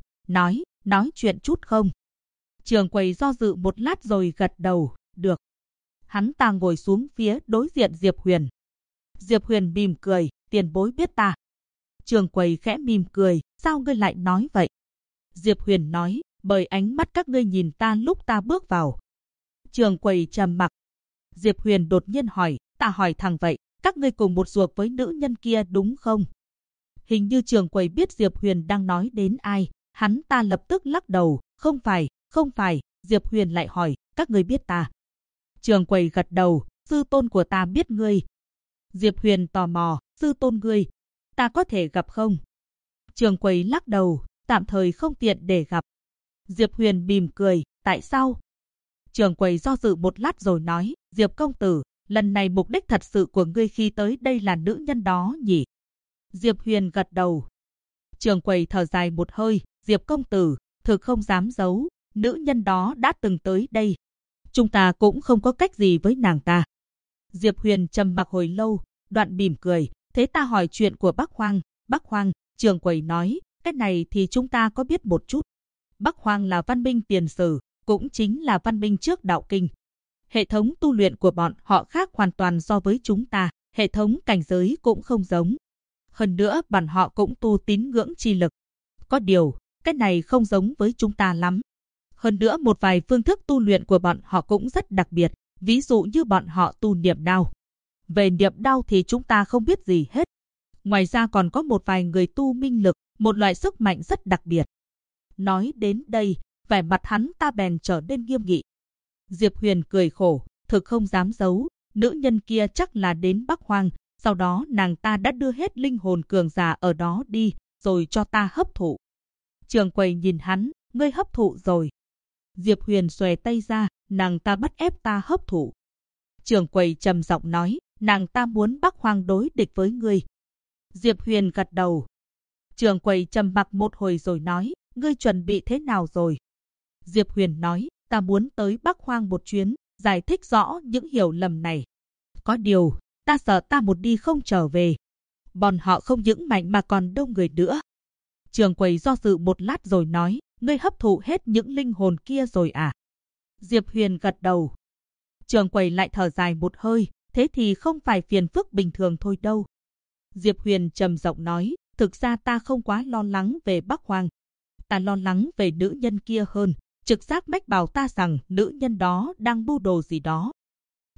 nói chuyện chút không? Trường Quầy do dự một lát rồi gật đầu, được. Hắn ta ngồi xuống phía đối diện Diệp Huyền. Diệp Huyền mỉm cười, tiền bối biết ta. Trường Quầy khẽ mỉm cười, sao ngươi lại nói vậy? Diệp Huyền nói, bởi ánh mắt các ngươi nhìn ta lúc ta bước vào. Trường Quầy trầm mặc. Diệp Huyền đột nhiên hỏi, ta hỏi thẳng vậy, các ngươi cùng một ruột với nữ nhân kia đúng không? Hình như Trường Quầy biết Diệp Huyền đang nói đến ai, hắn ta lập tức lắc đầu, không phải. Diệp Huyền lại hỏi, các ngươi biết ta? Trường Quầy gật đầu, sư tôn của ta biết ngươi. Diệp Huyền tò mò, sư tôn ngươi, ta có thể gặp không? Trường Quầy lắc đầu, tạm thời không tiện để gặp. Diệp Huyền mỉm cười, tại sao? Trường Quầy do dự một lát rồi nói, Diệp công tử, lần này mục đích thật sự của ngươi khi tới đây là nữ nhân đó nhỉ? Diệp Huyền gật đầu. Trường Quầy thở dài một hơi, Diệp công tử, thực không dám giấu, nữ nhân đó đã từng tới đây. Chúng ta cũng không có cách gì với nàng ta. Diệp Huyền trầm mặc hồi lâu, đoạn mỉm cười, thế ta hỏi chuyện của Bắc Hoang. Bắc Hoang, Trường Quầy nói, cái này thì chúng ta có biết một chút. Bắc Hoang là văn minh tiền sử, cũng chính là văn minh trước đạo kinh. Hệ thống tu luyện của bọn họ khác hoàn toàn so với chúng ta, hệ thống cảnh giới cũng không giống. Hơn nữa bọn họ cũng tu tín ngưỡng chi lực. Có điều, cái này không giống với chúng ta lắm. Hơn nữa một vài phương thức tu luyện của bọn họ cũng rất đặc biệt, ví dụ như bọn họ tu niệm đao. Về niệm đao thì chúng ta không biết gì hết. Ngoài ra còn có một vài người tu minh lực, một loại sức mạnh rất đặc biệt. Nói đến đây, vẻ mặt hắn ta bèn trở nên nghiêm nghị. Diệp Huyền cười khổ, thực không dám giấu, nữ nhân kia chắc là đến Bắc Hoang, sau đó nàng ta đã đưa hết linh hồn cường giả ở đó đi, rồi cho ta hấp thụ. Trường Quầy nhìn hắn, ngươi hấp thụ rồi. Diệp Huyền xòe tay ra, nàng ta bắt ép ta hấp thụ. Trường Quầy trầm giọng nói, nàng ta muốn Bắc Hoang đối địch với ngươi. Diệp Huyền gật đầu. Trường Quầy trầm mặc một hồi rồi nói, ngươi chuẩn bị thế nào rồi? Diệp Huyền nói, ta muốn tới Bắc Hoang một chuyến, giải thích rõ những hiểu lầm này. Có điều, ta sợ ta một đi không trở về. Bọn họ không những mạnh mà còn đông người nữa. Trường Quầy do dự một lát rồi nói, ngươi hấp thụ hết những linh hồn kia rồi à? Diệp Huyền gật đầu. Trường Quầy lại thở dài một hơi, thế thì không phải phiền phức bình thường thôi đâu. Diệp Huyền trầm giọng nói, thực ra ta không quá lo lắng về Bắc Hoang. Ta lo lắng về nữ nhân kia hơn, trực giác mách bảo ta rằng nữ nhân đó đang mưu đồ gì đó.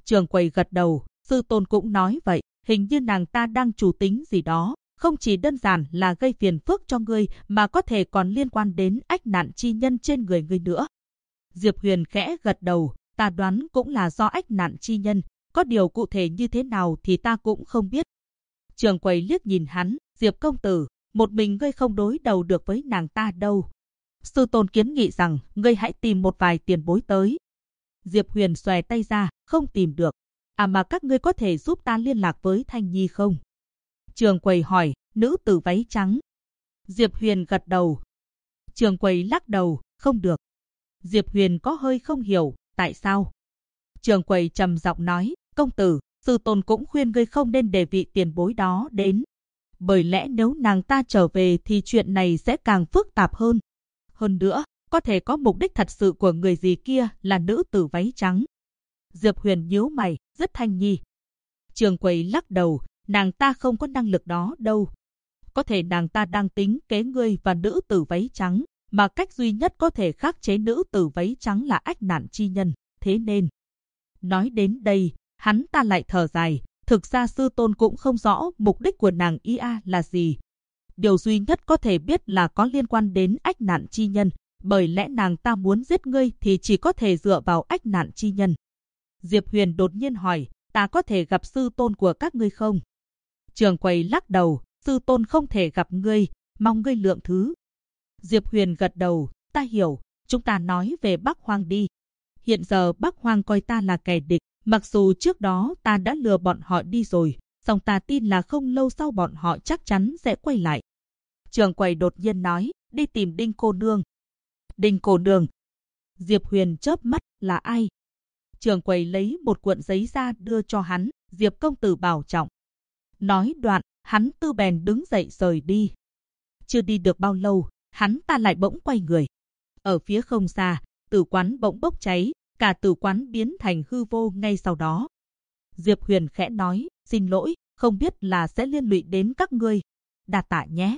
Trường quầy gật đầu, sư tôn cũng nói vậy, hình như nàng ta đang chủ tính gì đó, không chỉ đơn giản là gây phiền phức cho ngươi mà có thể còn liên quan đến ách nạn chi nhân trên người ngươi nữa. Diệp Huyền khẽ gật đầu, ta đoán cũng là do ách nạn chi nhân, có điều cụ thể như thế nào thì ta cũng không biết. Trường quầy liếc nhìn hắn, Diệp công tử, một mình ngươi không đối đầu được với nàng ta đâu. Sư tôn kiến nghị rằng ngươi hãy tìm một vài tiền bối tới. Diệp Huyền xòe tay ra, không tìm được. À mà các ngươi có thể giúp ta liên lạc với Thanh Nhi không? Trường quầy hỏi, nữ tử váy trắng. Diệp Huyền gật đầu. Trường quầy lắc đầu, không được. Diệp Huyền có hơi không hiểu, tại sao? Trường quầy trầm giọng nói, công tử, sư tôn cũng khuyên ngươi không nên để vị tiền bối đó đến. Bởi lẽ nếu nàng ta trở về thì chuyện này sẽ càng phức tạp hơn. Hơn nữa, có thể có mục đích thật sự của người gì kia là nữ tử váy trắng. Diệp Huyền nhíu mày, rất Thanh Nhi. Trường quầy lắc đầu, nàng ta không có năng lực đó đâu. Có thể nàng ta đang tính kế ngươi và nữ tử váy trắng, mà cách duy nhất có thể khắc chế nữ tử váy trắng là ách nạn chi nhân, thế nên. Nói đến đây, hắn ta lại thở dài, thực ra sư tôn cũng không rõ mục đích của nàng ia là gì. Điều duy nhất có thể biết là có liên quan đến ách nạn chi nhân, bởi lẽ nàng ta muốn giết ngươi thì chỉ có thể dựa vào ách nạn chi nhân. Diệp Huyền đột nhiên hỏi, ta có thể gặp sư tôn của các ngươi không? Trường quầy lắc đầu, sư tôn không thể gặp ngươi, mong ngươi lượng thứ. Diệp Huyền gật đầu, ta hiểu, chúng ta nói về Bắc Hoang đi. Hiện giờ Bắc Hoang coi ta là kẻ địch, mặc dù trước đó ta đã lừa bọn họ đi rồi, song ta tin là không lâu sau bọn họ chắc chắn sẽ quay lại. Trường quầy đột nhiên nói, đi tìm Đinh cô nương. Đinh cô nương. Diệp Huyền chớp mắt, là ai? Trường quầy lấy một cuộn giấy ra đưa cho hắn, Diệp công tử bảo trọng. Nói đoạn, hắn tư bèn đứng dậy rời đi. Chưa đi được bao lâu, hắn ta lại bỗng quay người. Ở phía không xa, tử quán bỗng bốc cháy, cả tử quán biến thành hư vô ngay sau đó. Diệp Huyền khẽ nói, xin lỗi, không biết là sẽ liên lụy đến các ngươi. Đa tạ nhé.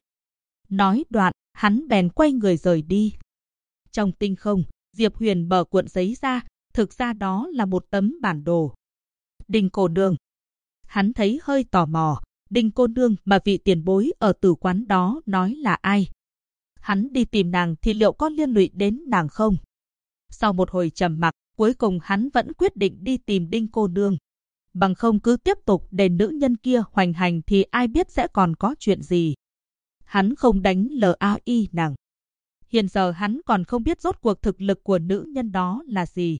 Nói đoạn, hắn bèn quay người rời đi. Trong tinh không, Diệp Huyền mở cuộn giấy ra, thực ra đó là một tấm bản đồ. Đinh cô nương. Hắn thấy hơi tò mò, Đinh cô nương mà vị tiền bối ở tử quán đó nói là ai? Hắn đi tìm nàng thì liệu có liên lụy đến nàng không? Sau một hồi trầm mặc, cuối cùng hắn vẫn quyết định đi tìm Đinh cô nương. Bằng không cứ tiếp tục để nữ nhân kia hoành hành thì ai biết sẽ còn có chuyện gì. Hắn không đánh LAI nàng. Hiện giờ hắn còn không biết rốt cuộc thực lực của nữ nhân đó là gì.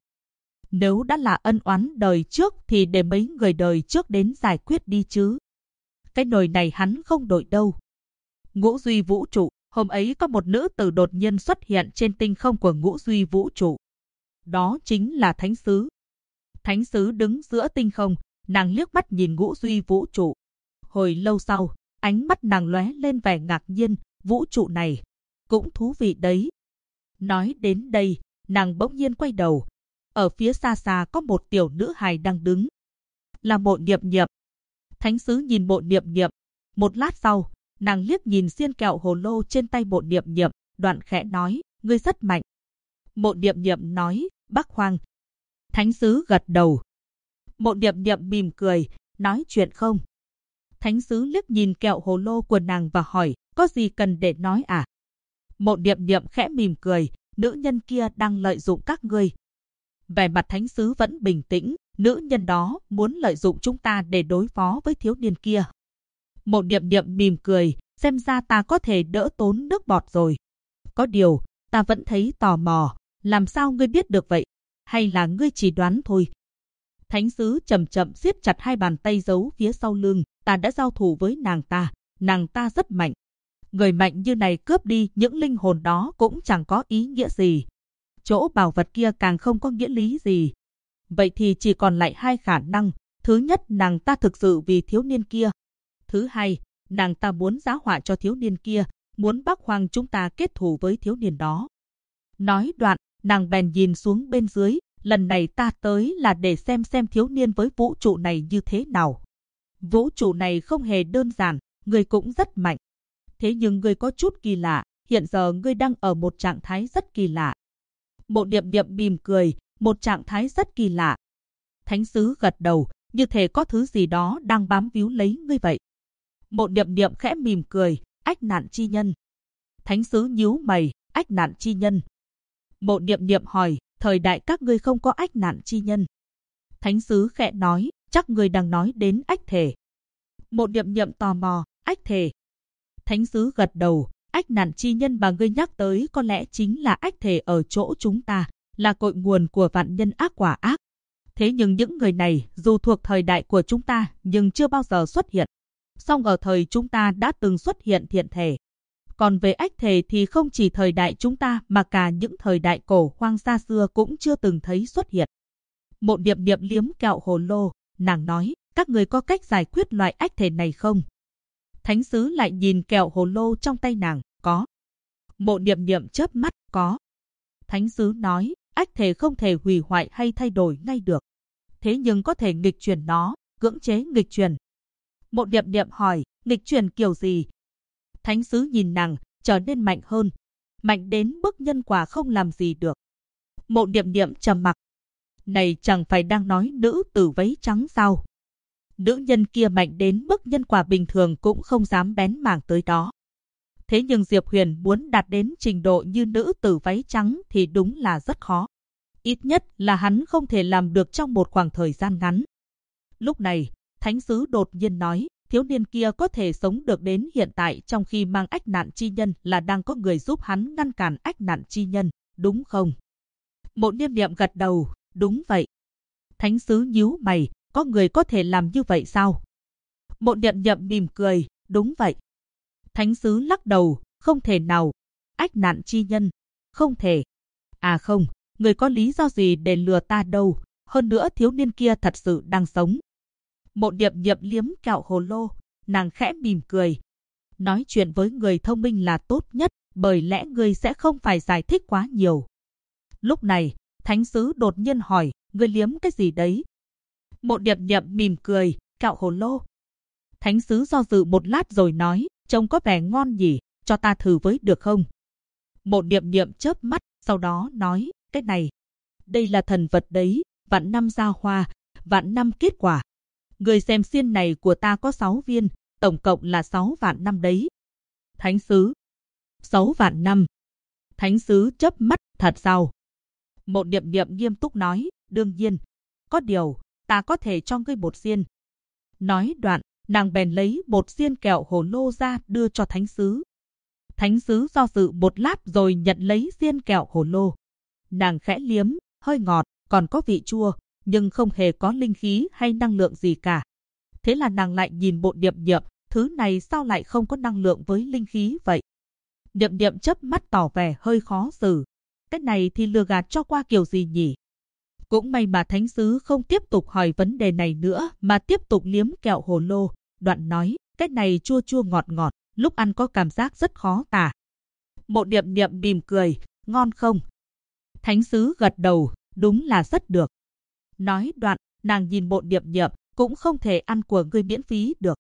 Nếu đã là ân oán đời trước thì để mấy người đời trước đến giải quyết đi chứ. Cái nồi này hắn không đổi đâu. Ngũ duy vũ trụ, hôm ấy có một nữ tử đột nhiên xuất hiện trên tinh không của ngũ duy vũ trụ. Đó chính là Thánh Sứ. Thánh Sứ đứng giữa tinh không, nàng liếc mắt nhìn ngũ duy vũ trụ. Hồi lâu sau, ánh mắt nàng lóe lên vẻ ngạc nhiên, vũ trụ này cũng thú vị đấy. Nói đến đây, nàng bỗng nhiên quay đầu. Ở phía xa xa có một tiểu nữ hài đang đứng. Là Mộ Niệm Niệm. Thánh Sứ nhìn Mộ Niệm Niệm. Một lát sau, nàng liếc nhìn xiên kẹo hồ lô trên tay Mộ Niệm Niệm, đoạn khẽ nói, ngươi rất mạnh. Mộ Niệm Niệm nói, Bắc Hoang. Thánh Sứ gật đầu. Mộ Niệm Niệm mỉm cười, nói chuyện không? Thánh Sứ liếc nhìn kẹo hồ lô của nàng và hỏi, có gì cần để nói à? Mộ Niệm Niệm khẽ mỉm cười, nữ nhân kia đang lợi dụng các ngươi. Vẻ mặt Thánh Sứ vẫn bình tĩnh, nữ nhân đó muốn lợi dụng chúng ta để đối phó với thiếu niên kia. Mộ Niệm Niệm mỉm cười, xem ra ta có thể đỡ tốn nước bọt rồi. Có điều, ta vẫn thấy tò mò, làm sao ngươi biết được vậy? Hay là ngươi chỉ đoán thôi? Thánh Sứ chậm chậm siết chặt hai bàn tay giấu phía sau lưng, ta đã giao thủ với nàng ta rất mạnh. Người mạnh như này cướp đi những linh hồn đó cũng chẳng có ý nghĩa gì. Chỗ bảo vật kia càng không có nghĩa lý gì. Vậy thì chỉ còn lại hai khả năng. Thứ nhất, nàng ta thực sự vì thiếu niên kia. Thứ hai, nàng ta muốn giá họa cho thiếu niên kia, muốn Bắc Hoang chúng ta kết thù với thiếu niên đó. Nói đoạn, nàng bèn nhìn xuống bên dưới, lần này ta tới là để xem thiếu niên với vũ trụ này như thế nào. Vũ trụ này không hề đơn giản, ngươi cũng rất mạnh. Thế nhưng ngươi có chút kỳ lạ, hiện giờ ngươi đang ở một trạng thái rất kỳ lạ. Mộ Niệm Niệm mỉm cười, một trạng thái rất kỳ lạ. Thánh sứ gật đầu, như thể có thứ gì đó đang bám víu lấy ngươi vậy. Mộ Niệm Niệm khẽ mỉm cười, ách nạn chi nhân. Thánh sứ nhíu mày, ách nạn chi nhân. Mộ Niệm Niệm hỏi, thời đại các ngươi không có ách nạn chi nhân. Thánh sứ khẽ nói, chắc ngươi đang nói đến ách thể. Mộ Niệm Niệm tò mò, ách thể. Thánh sứ gật đầu, ách nạn chi nhân mà ngươi nhắc tới có lẽ chính là ách thể ở chỗ chúng ta, là cội nguồn của vạn nhân ác quả ác. Thế nhưng những người này dù thuộc thời đại của chúng ta nhưng chưa bao giờ xuất hiện. Song ở thời chúng ta đã từng xuất hiện thiện thể. Còn về ách thể thì không chỉ thời đại chúng ta mà cả những thời đại cổ hoang xa xưa cũng chưa từng thấy xuất hiện. Mộ Niệm Niệm liếm kẹo hồ lô, nàng nói, các người có cách giải quyết loại ách thể này không? Thánh sứ lại nhìn kẹo hồ lô trong tay nàng, có. Mộ Niệm Niệm chớp mắt, có. Thánh sứ nói, ách thể không thể hủy hoại hay thay đổi ngay được. Thế nhưng có thể nghịch chuyển nó, cưỡng chế nghịch chuyển. Mộ Niệm Niệm hỏi, nghịch chuyển kiểu gì? Thánh sứ nhìn nàng, trở nên mạnh hơn. Mạnh đến mức nhân quả không làm gì được. Mộ Niệm Niệm trầm mặc. Này chẳng phải đang nói nữ tử váy trắng sao? Nữ nhân kia mạnh đến mức nhân quả bình thường cũng không dám bén mảng tới đó. Thế nhưng Diệp Huyền muốn đạt đến trình độ như nữ tử váy trắng thì đúng là rất khó. Ít nhất là hắn không thể làm được trong một khoảng thời gian ngắn. Lúc này, thánh sứ đột nhiên nói, thiếu niên kia có thể sống được đến hiện tại trong khi mang ách nạn chi nhân là đang có người giúp hắn ngăn cản ách nạn chi nhân, đúng không? Mộ Niệm Niệm gật đầu, đúng vậy. Thánh sứ nhíu mày, có người có thể làm như vậy sao? Mộ Niệm Niệm mỉm cười, đúng vậy. Thánh sứ lắc đầu, không thể nào. Ách nạn chi nhân, không thể. À không, người có lý do gì để lừa ta đâu, hơn nữa thiếu niên kia thật sự đang sống. Mộ Niệm Niệm liếm kẹo hồ lô, nàng khẽ mỉm cười. Nói chuyện với người thông minh là tốt nhất, bởi lẽ người sẽ không phải giải thích quá nhiều. Lúc này, thánh sứ đột nhiên hỏi, người liếm cái gì đấy? Mộ Niệm Niệm mỉm cười, kẹo hồ lô. Thánh sứ do dự một lát rồi nói, trông có vẻ ngon nhỉ, cho ta thử với được không? Mộ Niệm Niệm chớp mắt, sau đó nói, cái này, đây là thần vật đấy, vạn năm ra hoa, vạn năm kết quả. Người xem xiên này của ta có 6 viên, tổng cộng là 6 vạn năm đấy. Thánh sứ, 6 vạn năm. Thánh sứ chớp mắt, thật sao? Mộ Niệm Niệm nghiêm túc nói, đương nhiên, có điều, ta có thể cho ngươi một xiên. Nói đoạn, nàng bèn lấy một xiên kẹo hồ lô ra đưa cho thánh sứ. Thánh sứ do dự một lát rồi nhận lấy xiên kẹo hồ lô. Nàng khẽ liếm, hơi ngọt, còn có vị chua, nhưng không hề có linh khí hay năng lượng gì cả. Thế là nàng lại nhìn Mộ Niệm Niệm, thứ này sao lại không có năng lượng với linh khí vậy? Niệm Niệm chớp mắt tỏ vẻ hơi khó xử. Cái này thì lừa gạt cho qua kiểu gì nhỉ? Cũng may mà thánh sứ không tiếp tục hỏi vấn đề này nữa mà tiếp tục liếm kẹo hồ lô. Đoạn nói, cái này chua chua ngọt ngọt, lúc ăn có cảm giác rất khó tả. Mộ Niệm Niệm mỉm cười, ngon không? Thánh sứ gật đầu, đúng là rất được. Nói đoạn, nàng nhìn Mộ Niệm Niệm, cũng không thể ăn của ngươi miễn phí được.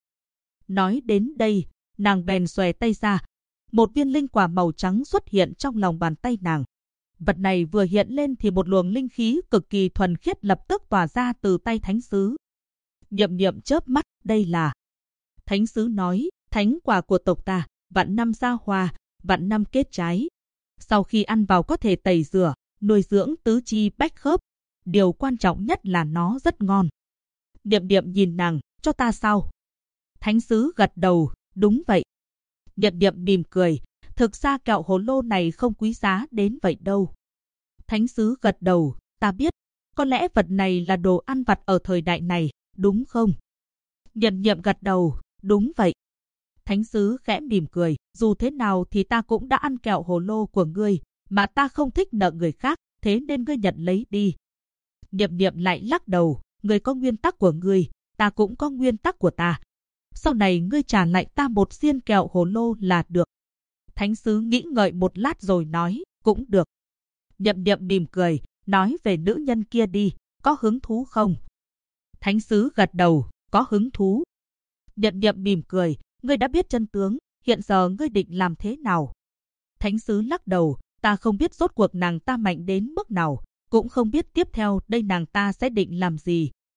Nói đến đây, nàng bèn xòe tay ra. Một viên linh quả màu trắng xuất hiện trong lòng bàn tay nàng. Vật này vừa hiện lên thì một luồng linh khí cực kỳ thuần khiết lập tức tỏa ra từ tay thánh sứ. Niệm Niệm chớp mắt, đây là... Thánh sứ nói, thánh quả của tộc ta, vạn năm ra hoa, vạn năm kết trái. Sau khi ăn vào có thể tẩy rửa, nuôi dưỡng tứ chi bách khớp. Điều quan trọng nhất là nó rất ngon. Niệm Niệm nhìn nàng, cho ta sao? Thánh sứ gật đầu, đúng vậy. Niệm Niệm mỉm cười, thực ra kẹo hồ lô này không quý giá đến vậy đâu. Thánh sứ gật đầu, ta biết, có lẽ vật này là đồ ăn vặt ở thời đại này, đúng không? Niệm Niệm gật đầu, đúng vậy. Thánh sứ khẽ mỉm cười, dù thế nào thì ta cũng đã ăn kẹo hồ lô của ngươi, mà ta không thích nợ người khác, thế nên ngươi nhận lấy đi. Niệm Niệm lại lắc đầu, ngươi có nguyên tắc của ngươi, ta cũng có nguyên tắc của ta. Sau này ngươi trả lại ta một xiên kẹo hồ lô là được. Thánh sứ nghĩ ngợi một lát rồi nói, cũng được. Niệm Niệm mỉm cười, nói về nữ nhân kia đi, có hứng thú không? Thánh sứ gật đầu, có hứng thú. Niệm Niệm mỉm cười, ngươi đã biết chân tướng, hiện giờ ngươi định làm thế nào? Thánh sứ lắc đầu, ta không biết rốt cuộc nàng ta mạnh đến mức nào, cũng không biết tiếp theo đây nàng ta sẽ định làm gì,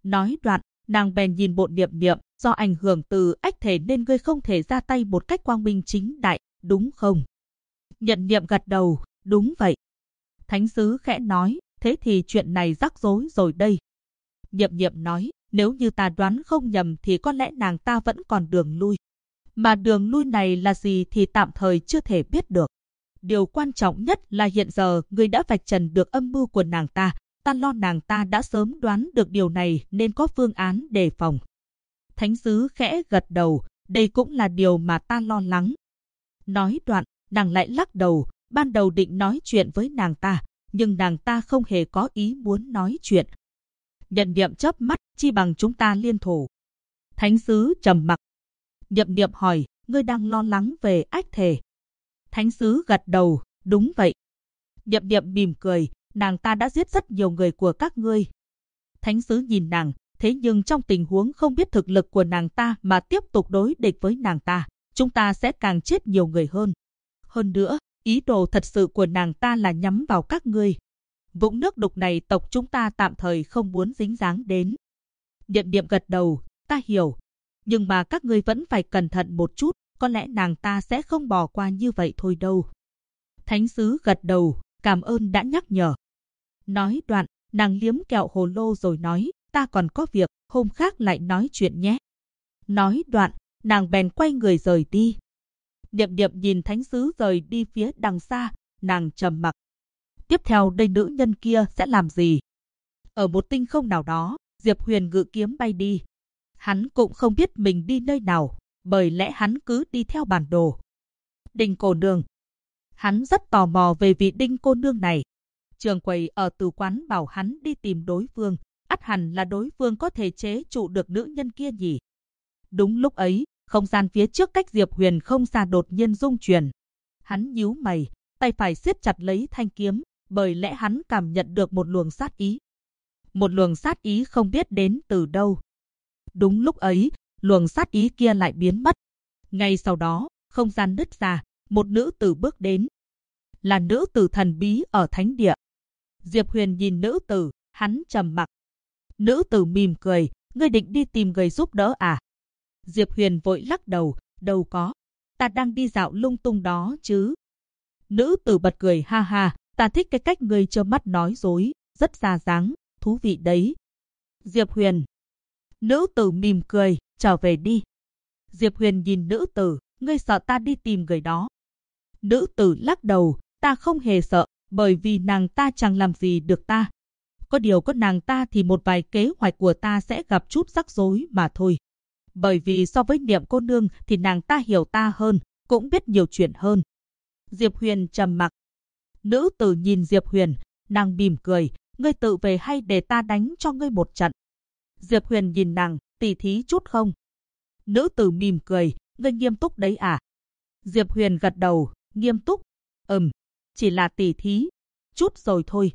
Nói đoạn, nàng bèn nhìn Bộ Niệm Niệm, do ảnh hưởng từ ách thể nên ngươi không thể ra tay một cách quang minh chính đại, đúng không? Niệm Niệm gật đầu, đúng vậy. Thánh sứ khẽ nói, thế thì chuyện này rắc rối rồi đây. Niệm Niệm nói, nếu như ta đoán không nhầm thì có lẽ nàng ta vẫn còn đường lui. Mà đường lui này là gì thì tạm thời chưa thể biết được. Điều quan trọng nhất là hiện giờ ngươi đã vạch trần được âm mưu của nàng ta. Ta lo nàng ta đã sớm đoán được điều này nên có phương án đề phòng. Thánh sứ khẽ gật đầu, đây cũng là điều mà ta lo lắng. Nói đoạn, nàng lại lắc đầu, ban đầu định nói chuyện với nàng ta, nhưng nàng ta không hề có ý muốn nói chuyện. Niệm Niệm chớp mắt, chi bằng chúng ta liên thủ. Thánh sứ trầm mặc. Niệm Niệm hỏi, ngươi đang lo lắng về ách thể? Thánh sứ gật đầu, đúng vậy. Niệm Niệm mỉm cười, nàng ta đã giết rất nhiều người của các ngươi. Thánh sứ nhìn nàng, thế nhưng trong tình huống không biết thực lực của nàng ta mà tiếp tục đối địch với nàng ta, chúng ta sẽ càng chết nhiều người hơn. Hơn nữa, ý đồ thật sự của nàng ta là nhắm vào các ngươi. Vũng nước đục này tộc chúng ta tạm thời không muốn dính dáng đến. Niệm Niệm gật đầu, ta hiểu. Nhưng mà các ngươi vẫn phải cẩn thận một chút, có lẽ nàng ta sẽ không bỏ qua như vậy thôi đâu. Thánh sứ gật đầu, cảm ơn đã nhắc nhở. Nói đoạn, nàng liếm kẹo hồ lô rồi nói, ta còn có việc, hôm khác lại nói chuyện nhé. Nói đoạn, nàng bèn quay người rời đi. Niệm Niệm nhìn thánh sứ rời đi phía đằng xa, nàng trầm mặc. Tiếp theo đây nữ nhân kia sẽ làm gì? Ở một tinh không nào đó, Diệp Huyền ngự kiếm bay đi. Hắn cũng không biết mình đi nơi nào, bởi lẽ hắn cứ đi theo bản đồ. Đinh cô nương. Hắn rất tò mò về vị Đinh cô nương này. Trường quầy ở từ quán bảo hắn đi tìm đối phương, ắt hẳn là đối phương có thể chế trụ được nữ nhân kia nhỉ. Đúng lúc ấy, không gian phía trước cách Diệp Huyền không xa đột nhiên rung chuyển. Hắn nhíu mày, tay phải siết chặt lấy thanh kiếm, bởi lẽ hắn cảm nhận được một luồng sát ý. Một luồng sát ý không biết đến từ đâu. Đúng lúc ấy, luồng sát ý kia lại biến mất. Ngay sau đó, không gian nứt ra, một nữ tử bước đến. Là nữ tử thần bí ở thánh địa. Diệp Huyền nhìn nữ tử, hắn trầm mặc. Nữ tử mỉm cười, ngươi định đi tìm người giúp đỡ à? Diệp Huyền vội lắc đầu, đâu có. Ta đang đi dạo lung tung đó chứ. Nữ tử bật cười ha ha, ta thích cái cách ngươi trơ mắt nói dối, rất ra dáng, thú vị đấy. Diệp Huyền. Nữ tử mỉm cười, trở về đi. Diệp Huyền nhìn nữ tử, ngươi sợ ta đi tìm người đó. Nữ tử lắc đầu, ta không hề sợ, bởi vì nàng ta chẳng làm gì được ta. Có điều có nàng ta thì một vài kế hoạch của ta sẽ gặp chút rắc rối mà thôi. Bởi vì so với Niệm cô nương thì nàng ta hiểu ta hơn, cũng biết nhiều chuyện hơn. Diệp Huyền trầm mặc. Nữ tử nhìn Diệp Huyền, nàng mỉm cười, ngươi tự về hay để ta đánh cho ngươi một trận? Diệp Huyền nhìn nàng, tỉ thí chút không? Nữ tử mỉm cười, ngươi nghiêm túc đấy à? Diệp Huyền gật đầu, nghiêm túc. Chỉ là tỉ thí, chút rồi thôi.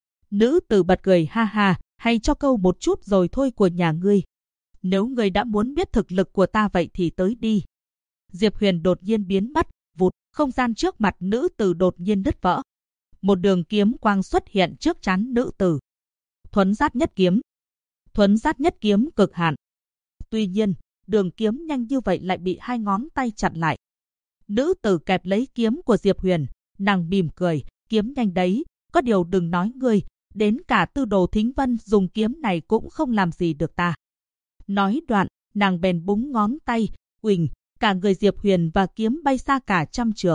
Nữ tử bật cười ha ha, hay cho câu một chút rồi thôi của nhà ngươi. Nếu ngươi đã muốn biết thực lực của ta vậy thì tới đi. Diệp Huyền đột nhiên biến mất, vụt, không gian trước mặt nữ tử đột nhiên đứt vỡ. Một đường kiếm quang xuất hiện trước trán nữ tử. Thuấn sát nhất kiếm. Thuấn sát nhất kiếm cực hạn. Tuy nhiên, đường kiếm nhanh như vậy lại bị hai ngón tay chặn lại. Nữ tử kẹp lấy kiếm của Diệp Huyền, nàng mỉm cười, kiếm nhanh đấy, có điều đừng nói ngươi, đến cả Tư Đồ Thính Vân dùng kiếm này cũng không làm gì được ta. Nói đoạn, nàng bèn búng ngón tay, uỳnh, cả người Diệp Huyền và kiếm bay xa cả trăm trượng.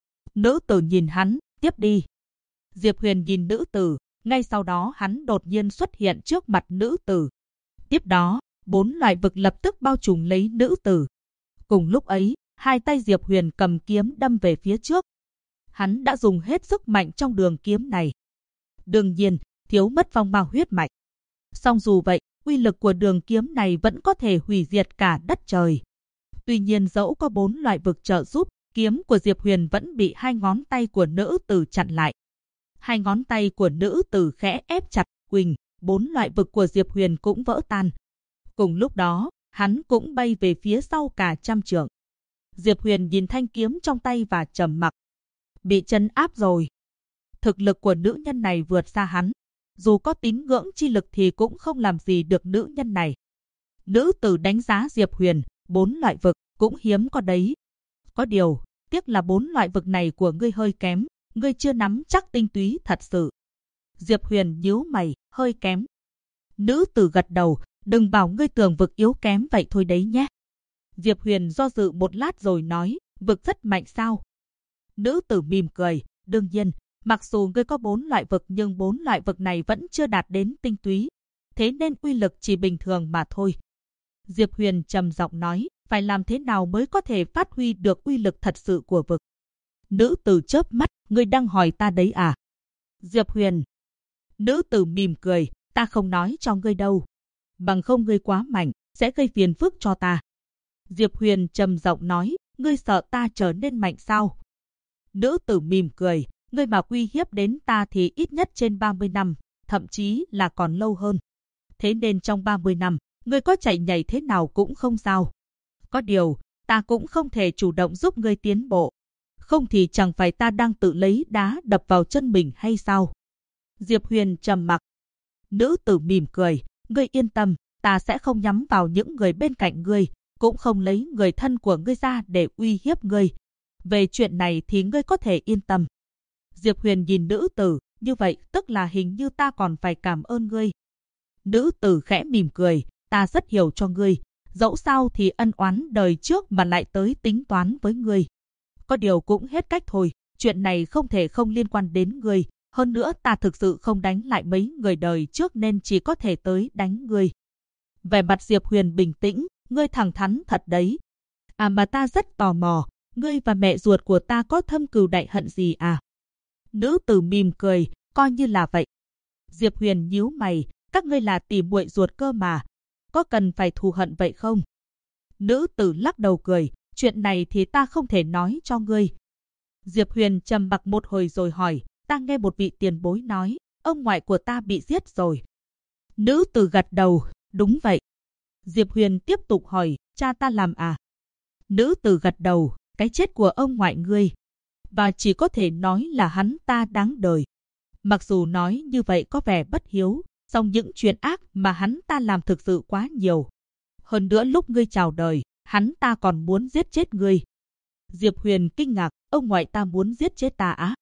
Nữ tử nhìn hắn, tiếp đi. Diệp Huyền nhìn nữ tử, ngay sau đó hắn đột nhiên xuất hiện trước mặt nữ tử. Tiếp đó, 4 loại vực lập tức bao trùm lấy nữ tử. Cùng lúc ấy, hai tay Diệp Huyền cầm kiếm đâm về phía trước. Hắn đã dùng hết sức mạnh trong đường kiếm này. Đương nhiên, thiếu mất phong ma huyết mạch. Song dù vậy, uy lực của đường kiếm này vẫn có thể hủy diệt cả đất trời. Tuy nhiên dẫu có 4 loại vực trợ giúp, kiếm của Diệp Huyền vẫn bị hai ngón tay của nữ tử chặn lại. Hai ngón tay của nữ tử khẽ ép chặt, quỳnh, 4 loại vực của Diệp Huyền cũng vỡ tan. Cùng lúc đó, hắn cũng bay về phía sau cả trăm trượng. Diệp Huyền nhìn thanh kiếm trong tay và trầm mặc. Bị trấn áp rồi. Thực lực của nữ nhân này vượt xa hắn. dù có tín ngưỡng chi lực thì cũng không làm gì được nữ nhân này. Nữ tử đánh giá Diệp Huyền, 4 loại vực cũng hiếm có đấy. Có điều, tiếc là 4 loại vực này của ngươi hơi kém, ngươi chưa nắm chắc tinh túy thật sự. Diệp Huyền nhíu mày, hơi kém. Nữ tử gật đầu, đừng bảo ngươi tưởng vực yếu kém vậy thôi đấy nhé. Diệp Huyền do dự một lát rồi nói, vực rất mạnh sao? Nữ tử mỉm cười, đương nhiên, mặc dù ngươi có 4 loại vực nhưng 4 loại vực này vẫn chưa đạt đến tinh túy, thế nên uy lực chỉ bình thường mà thôi. Diệp Huyền trầm giọng nói, phải làm thế nào mới có thể phát huy được uy lực thật sự của vực? Nữ tử chớp mắt, ngươi đang hỏi ta đấy à? Diệp Huyền. Nữ tử mỉm cười, ta không nói cho ngươi đâu. Bằng không ngươi quá mạnh, sẽ gây phiền phức cho ta. Diệp Huyền trầm giọng nói, ngươi sợ ta trở nên mạnh sao? Nữ tử mỉm cười, ngươi mà uy hiếp đến ta thì ít nhất trên 30 năm, thậm chí là còn lâu hơn. Thế nên trong 30 năm, ngươi có chạy nhảy thế nào cũng không sao. Có điều, ta cũng không thể chủ động giúp ngươi tiến bộ. Không thì chẳng phải ta đang tự lấy đá đập vào chân mình hay sao? Diệp Huyền trầm mặc. Nữ tử mỉm cười, ngươi yên tâm, ta sẽ không nhắm vào những người bên cạnh ngươi, cũng không lấy người thân của ngươi ra để uy hiếp ngươi. Về chuyện này thì ngươi có thể yên tâm. Diệp Huyền nhìn nữ tử, như vậy tức là hình như ta còn phải cảm ơn ngươi. Nữ tử khẽ mỉm cười, ta rất hiểu cho ngươi, dẫu sao thì ân oán đời trước mà lại tới tính toán với ngươi. Có điều cũng hết cách thôi, chuyện này không thể không liên quan đến ngươi. Hơn nữa ta thực sự không đánh lại mấy người đời trước nên chỉ có thể tới đánh ngươi. Vẻ mặt Diệp Huyền bình tĩnh, ngươi thẳng thắn thật đấy. À mà ta rất tò mò, ngươi và mẹ ruột của ta có thâm cừu đại hận gì à? Nữ tử mỉm cười, coi như là vậy. Diệp Huyền nhíu mày, các ngươi là tỉ muội ruột cơ mà, có cần phải thù hận vậy không? Nữ tử lắc đầu cười, chuyện này thì ta không thể nói cho ngươi. Diệp Huyền trầm mặc một hồi rồi hỏi, ta nghe một vị tiền bối nói, ông ngoại của ta bị giết rồi. Nữ tử gật đầu, đúng vậy. Diệp Huyền tiếp tục hỏi, cha ta làm à? Nữ tử gật đầu, cái chết của ông ngoại ngươi. Và chỉ có thể nói là hắn ta đáng đời. Mặc dù nói như vậy có vẻ bất hiếu, song những chuyện ác mà hắn ta làm thực sự quá nhiều. Hơn nữa lúc ngươi chào đời, hắn ta còn muốn giết chết ngươi. Diệp Huyền kinh ngạc, ông ngoại ta muốn giết chết ta á?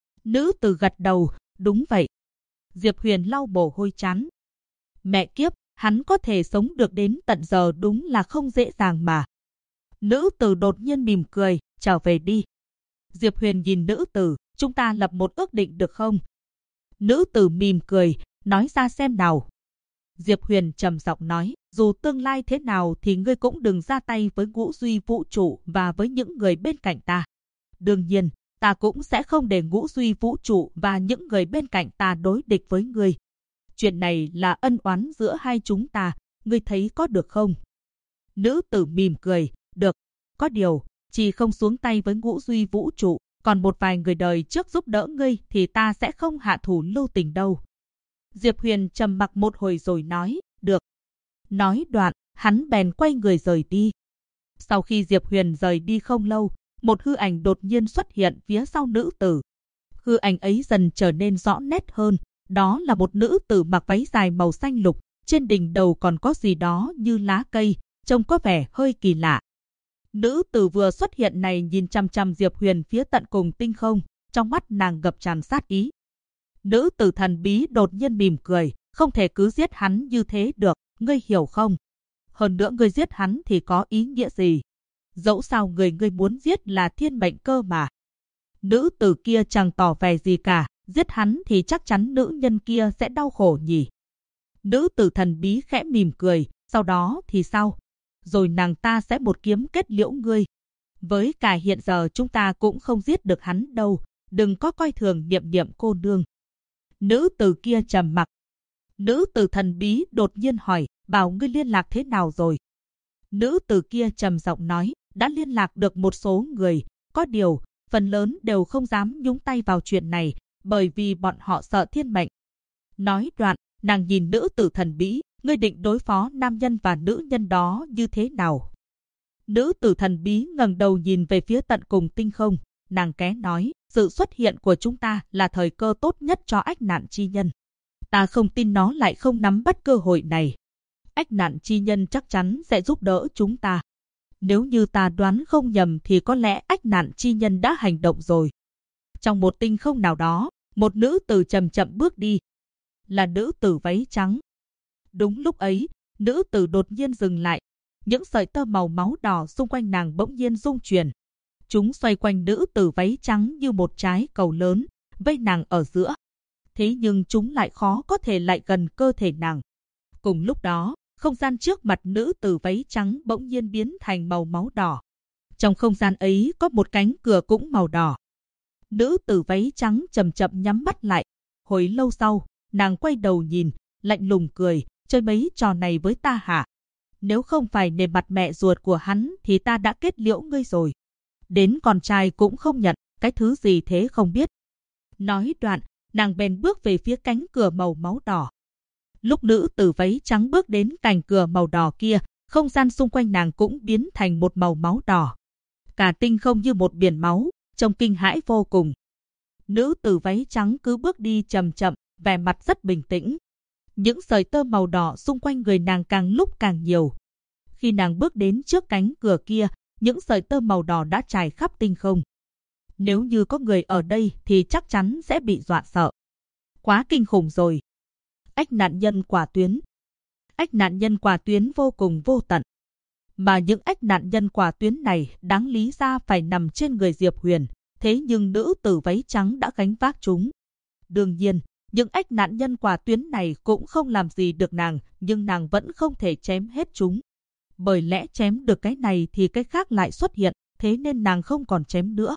Nữ tử gật đầu, đúng vậy. Diệp Huyền lau mồ hôi trán. Mẹ kiếp, hắn có thể sống được đến tận giờ đúng là không dễ dàng mà. Nữ tử đột nhiên mỉm cười, trở về đi. Diệp Huyền nhìn nữ tử, chúng ta lập một ước định được không? Nữ tử mỉm cười, nói ra xem nào. Diệp Huyền trầm giọng nói, dù tương lai thế nào thì ngươi cũng đừng ra tay với Ngũ Duy Vũ Trụ và với những người bên cạnh ta. Đương nhiên, ta cũng sẽ không để Ngũ Duy Vũ Trụ và những người bên cạnh ta đối địch với ngươi. Chuyện này là ân oán giữa hai chúng ta, ngươi thấy có được không? Nữ tử mỉm cười, được. Có điều, chỉ không xuống tay với Ngũ Duy Vũ Trụ, còn một vài người đời trước giúp đỡ ngươi thì ta sẽ không hạ thủ lưu tình đâu. Diệp Huyền trầm mặc một hồi rồi nói, được. Nói đoạn, hắn bèn quay người rời đi. Sau khi Diệp Huyền rời đi không lâu, một hư ảnh đột nhiên xuất hiện phía sau nữ tử. Hư ảnh ấy dần trở nên rõ nét hơn, đó là một nữ tử mặc váy dài màu xanh lục, trên đỉnh đầu còn có gì đó như lá cây, trông có vẻ hơi kỳ lạ. Nữ tử vừa xuất hiện này nhìn chăm chăm Diệp Huyền phía tận cùng tinh không, trong mắt nàng ngập tràn sát ý. Nữ tử thần bí đột nhiên mỉm cười, không thể cứ giết hắn như thế được, ngươi hiểu không? Hơn nữa ngươi giết hắn thì có ý nghĩa gì? Dẫu sao người ngươi muốn giết là thiên mệnh cơ mà. Nữ tử kia chẳng tỏ vẻ gì cả, giết hắn thì chắc chắn nữ nhân kia sẽ đau khổ nhỉ. Nữ tử thần bí khẽ mỉm cười, sau đó thì sao? Rồi nàng ta sẽ một kiếm kết liễu ngươi. Với cả hiện giờ chúng ta cũng không giết được hắn đâu, đừng có coi thường Niệm Niệm cô nương. Nữ tử kia trầm mặc. Nữ tử thần bí đột nhiên hỏi, bảo ngươi liên lạc thế nào rồi? Nữ tử kia trầm giọng nói, đã liên lạc được một số người, có điều, phần lớn đều không dám nhúng tay vào chuyện này, bởi vì bọn họ sợ thiên mệnh. Nói đoạn, nàng nhìn nữ tử thần bí, ngươi định đối phó nam nhân và nữ nhân đó như thế nào? Nữ tử thần bí ngẩng đầu nhìn về phía tận cùng tinh không, nàng ké nói, sự xuất hiện của chúng ta là thời cơ tốt nhất cho ách nạn chi nhân. Ta không tin nó lại không nắm bắt cơ hội này. Ách nạn chi nhân chắc chắn sẽ giúp đỡ chúng ta. Nếu như ta đoán không nhầm thì có lẽ ách nạn chi nhân đã hành động rồi. Trong một tinh không nào đó, một nữ tử chậm chậm bước đi. Là nữ tử váy trắng. Đúng lúc ấy, nữ tử đột nhiên dừng lại. Những sợi tơ màu máu đỏ xung quanh nàng bỗng nhiên rung chuyển. Chúng xoay quanh nữ tử váy trắng như một trái cầu lớn, vây nàng ở giữa. Thế nhưng chúng lại khó có thể lại gần cơ thể nàng. Cùng lúc đó, không gian trước mặt nữ tử váy trắng bỗng nhiên biến thành màu máu đỏ. Trong không gian ấy có một cánh cửa cũng màu đỏ. Nữ tử váy trắng chậm chậm nhắm mắt lại. Hồi lâu sau, nàng quay đầu nhìn, lạnh lùng cười, chơi mấy trò này với ta hả? Nếu không phải nề mặt mẹ ruột của hắn thì ta đã kết liễu ngươi rồi. Đến con trai cũng không nhận, cái thứ gì thế không biết. Nói đoạn, nàng bèn bước về phía cánh cửa màu máu đỏ. Lúc nữ tử váy trắng bước đến cạnh cửa màu đỏ kia, không gian xung quanh nàng cũng biến thành một màu máu đỏ. Cả tinh không như một biển máu, trông kinh hãi vô cùng. Nữ tử váy trắng cứ bước đi chậm chậm, vẻ mặt rất bình tĩnh. Những sợi tơ màu đỏ xung quanh người nàng càng lúc càng nhiều. Khi nàng bước đến trước cánh cửa kia, những sợi tơ màu đỏ đã trải khắp tinh không. Nếu như có người ở đây thì chắc chắn sẽ bị dọa sợ. Quá kinh khủng rồi. Ách nạn nhân quả tuyến. Ách nạn nhân quả tuyến vô cùng vô tận. Mà những ách nạn nhân quả tuyến này đáng lý ra phải nằm trên người Diệp Huyền. Thế nhưng nữ tử váy trắng đã gánh vác chúng. Đương nhiên, những ách nạn nhân quả tuyến này cũng không làm gì được nàng, nhưng nàng vẫn không thể chém hết chúng. Bởi lẽ chém được cái này thì cái khác lại xuất hiện, thế nên nàng không còn chém nữa.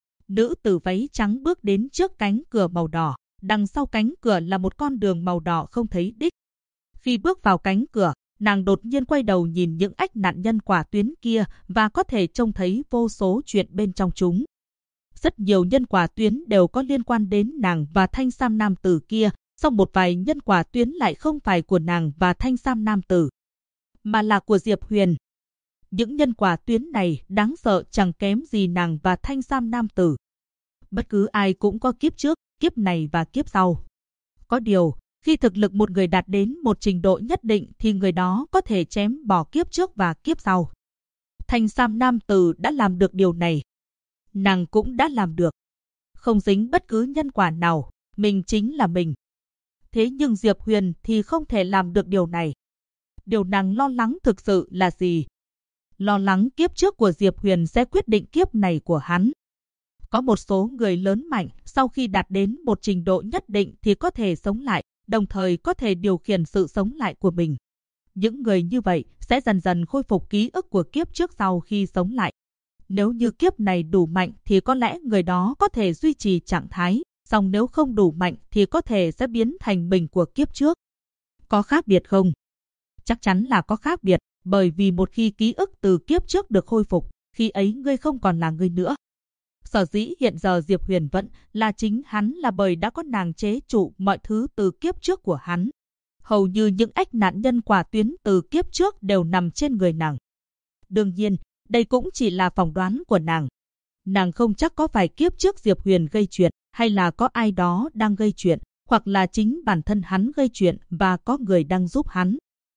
Nữ tử váy trắng bước đến trước cánh cửa màu đỏ, đằng sau cánh cửa là một con đường màu đỏ không thấy đích. Khi bước vào cánh cửa, nàng đột nhiên quay đầu nhìn những ách nạn nhân quả tuyến kia và có thể trông thấy vô số chuyện bên trong chúng. Rất nhiều nhân quả tuyến đều có liên quan đến nàng và thanh sam nam tử kia, song một vài nhân quả tuyến lại không phải của nàng và thanh sam nam tử, mà là của Diệp Huyền. Những nhân quả tuyến này đáng sợ chẳng kém gì nàng và thanh sam nam tử. Bất cứ ai cũng có kiếp trước, kiếp này và kiếp sau. Có điều, khi thực lực một người đạt đến một trình độ nhất định thì người đó có thể chém bỏ kiếp trước và kiếp sau. Thanh sam nam tử đã làm được điều này. Nàng cũng đã làm được. Không dính bất cứ nhân quả nào, mình chính là mình. Thế nhưng Diệp Huyền thì không thể làm được điều này. Điều nàng lo lắng thực sự là gì? Lo lắng kiếp trước của Diệp Huyền sẽ quyết định kiếp này của hắn. Có một số người lớn mạnh sau khi đạt đến một trình độ nhất định thì có thể sống lại, đồng thời có thể điều khiển sự sống lại của mình. Những người như vậy sẽ dần dần khôi phục ký ức của kiếp trước sau khi sống lại. Nếu như kiếp này đủ mạnh thì có lẽ người đó có thể duy trì trạng thái, song nếu không đủ mạnh thì có thể sẽ biến thành mình của kiếp trước. Có khác biệt không? Chắc chắn là có khác biệt, bởi vì một khi ký ức từ kiếp trước được khôi phục, khi ấy ngươi không còn là ngươi nữa. Sở dĩ hiện giờ Diệp Huyền vẫn là chính hắn là bởi đã có nàng chế trụ mọi thứ từ kiếp trước của hắn. Hầu như những ách nạn nhân quả tuyến từ kiếp trước đều nằm trên người nàng. Đương nhiên, đây cũng chỉ là phỏng đoán của nàng. Nàng không chắc có phải kiếp trước Diệp Huyền gây chuyện, hay là có ai đó đang gây chuyện, hoặc là chính bản thân hắn gây chuyện và có người đang giúp hắn.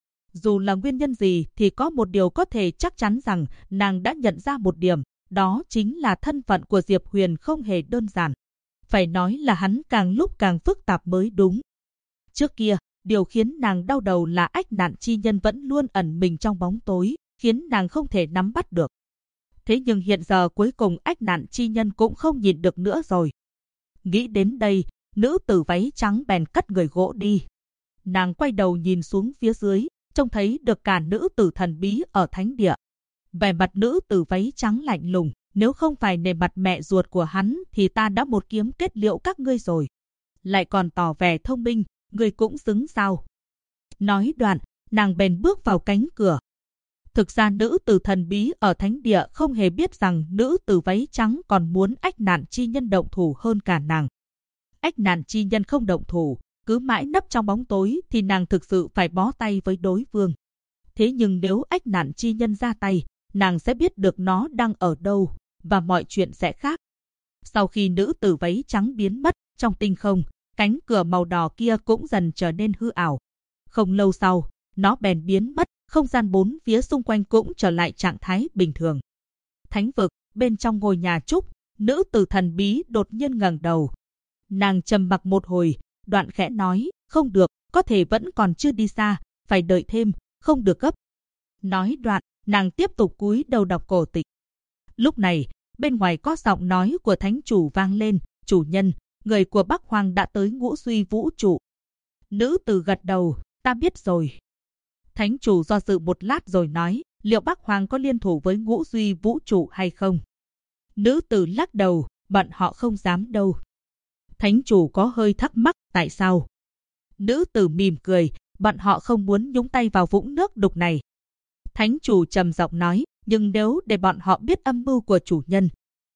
Dù là nguyên nhân gì thì có một điều có thể chắc chắn rằng nàng đã nhận ra một điểm, đó chính là thân phận của Diệp Huyền không hề đơn giản. Phải nói là hắn càng lúc càng phức tạp mới đúng. Trước kia, điều khiến nàng đau đầu là ách nạn chi nhân vẫn luôn ẩn mình trong bóng tối, khiến nàng không thể nắm bắt được. Thế nhưng hiện giờ cuối cùng ách nạn chi nhân cũng không nhìn được nữa rồi. Nghĩ đến đây, nữ tử váy trắng bèn cất người gỗ đi. Nàng quay đầu nhìn xuống phía dưới, trông thấy được cả nữ tử thần bí ở thánh địa. Vẻ mặt nữ tử váy trắng lạnh lùng, nếu không phải nề mặt mẹ ruột của hắn thì ta đã một kiếm kết liễu các ngươi rồi. Lại còn tỏ vẻ thông minh, ngươi cũng xứng sao? Nói đoạn, nàng bèn bước vào cánh cửa. Thực ra nữ tử thần bí ở thánh địa không hề biết rằng nữ tử váy trắng còn muốn ách nạn chi nhân động thủ hơn cả nàng. Ách nạn chi nhân không động thủ, cứ mãi nấp trong bóng tối thì nàng thực sự phải bó tay với đối phương. Thế nhưng nếu ách nạn chi nhân ra tay, nàng sẽ biết được nó đang ở đâu, và mọi chuyện sẽ khác. Sau khi nữ tử váy trắng biến mất trong tinh không, cánh cửa màu đỏ kia cũng dần trở nên hư ảo. Không lâu sau, nó bèn biến mất, không gian bốn phía xung quanh cũng trở lại trạng thái bình thường. Thánh vực, bên trong ngôi nhà trúc, nữ tử thần bí đột nhiên ngẩng đầu. Nàng trầm mặc một hồi, đoạn khẽ nói, không được, có thể vẫn còn chưa đi xa, phải đợi thêm, không được gấp. Nói đoạn, nàng tiếp tục cúi đầu đọc cổ tịch. Lúc này, bên ngoài có giọng nói của thánh chủ vang lên, chủ nhân, người của Bắc Hoang đã tới Ngũ Duy Vũ Trụ. Nữ tử gật đầu, ta biết rồi. Thánh chủ do dự một lát rồi nói, liệu Bắc Hoang có liên thủ với Ngũ Duy Vũ Trụ hay không? Nữ tử lắc đầu, bọn họ không dám đâu. Thánh chủ có hơi thắc mắc, tại sao? Nữ tử mỉm cười, bọn họ không muốn nhúng tay vào vũng nước đục này. Thánh chủ trầm giọng nói, nhưng nếu để bọn họ biết âm mưu của chủ nhân.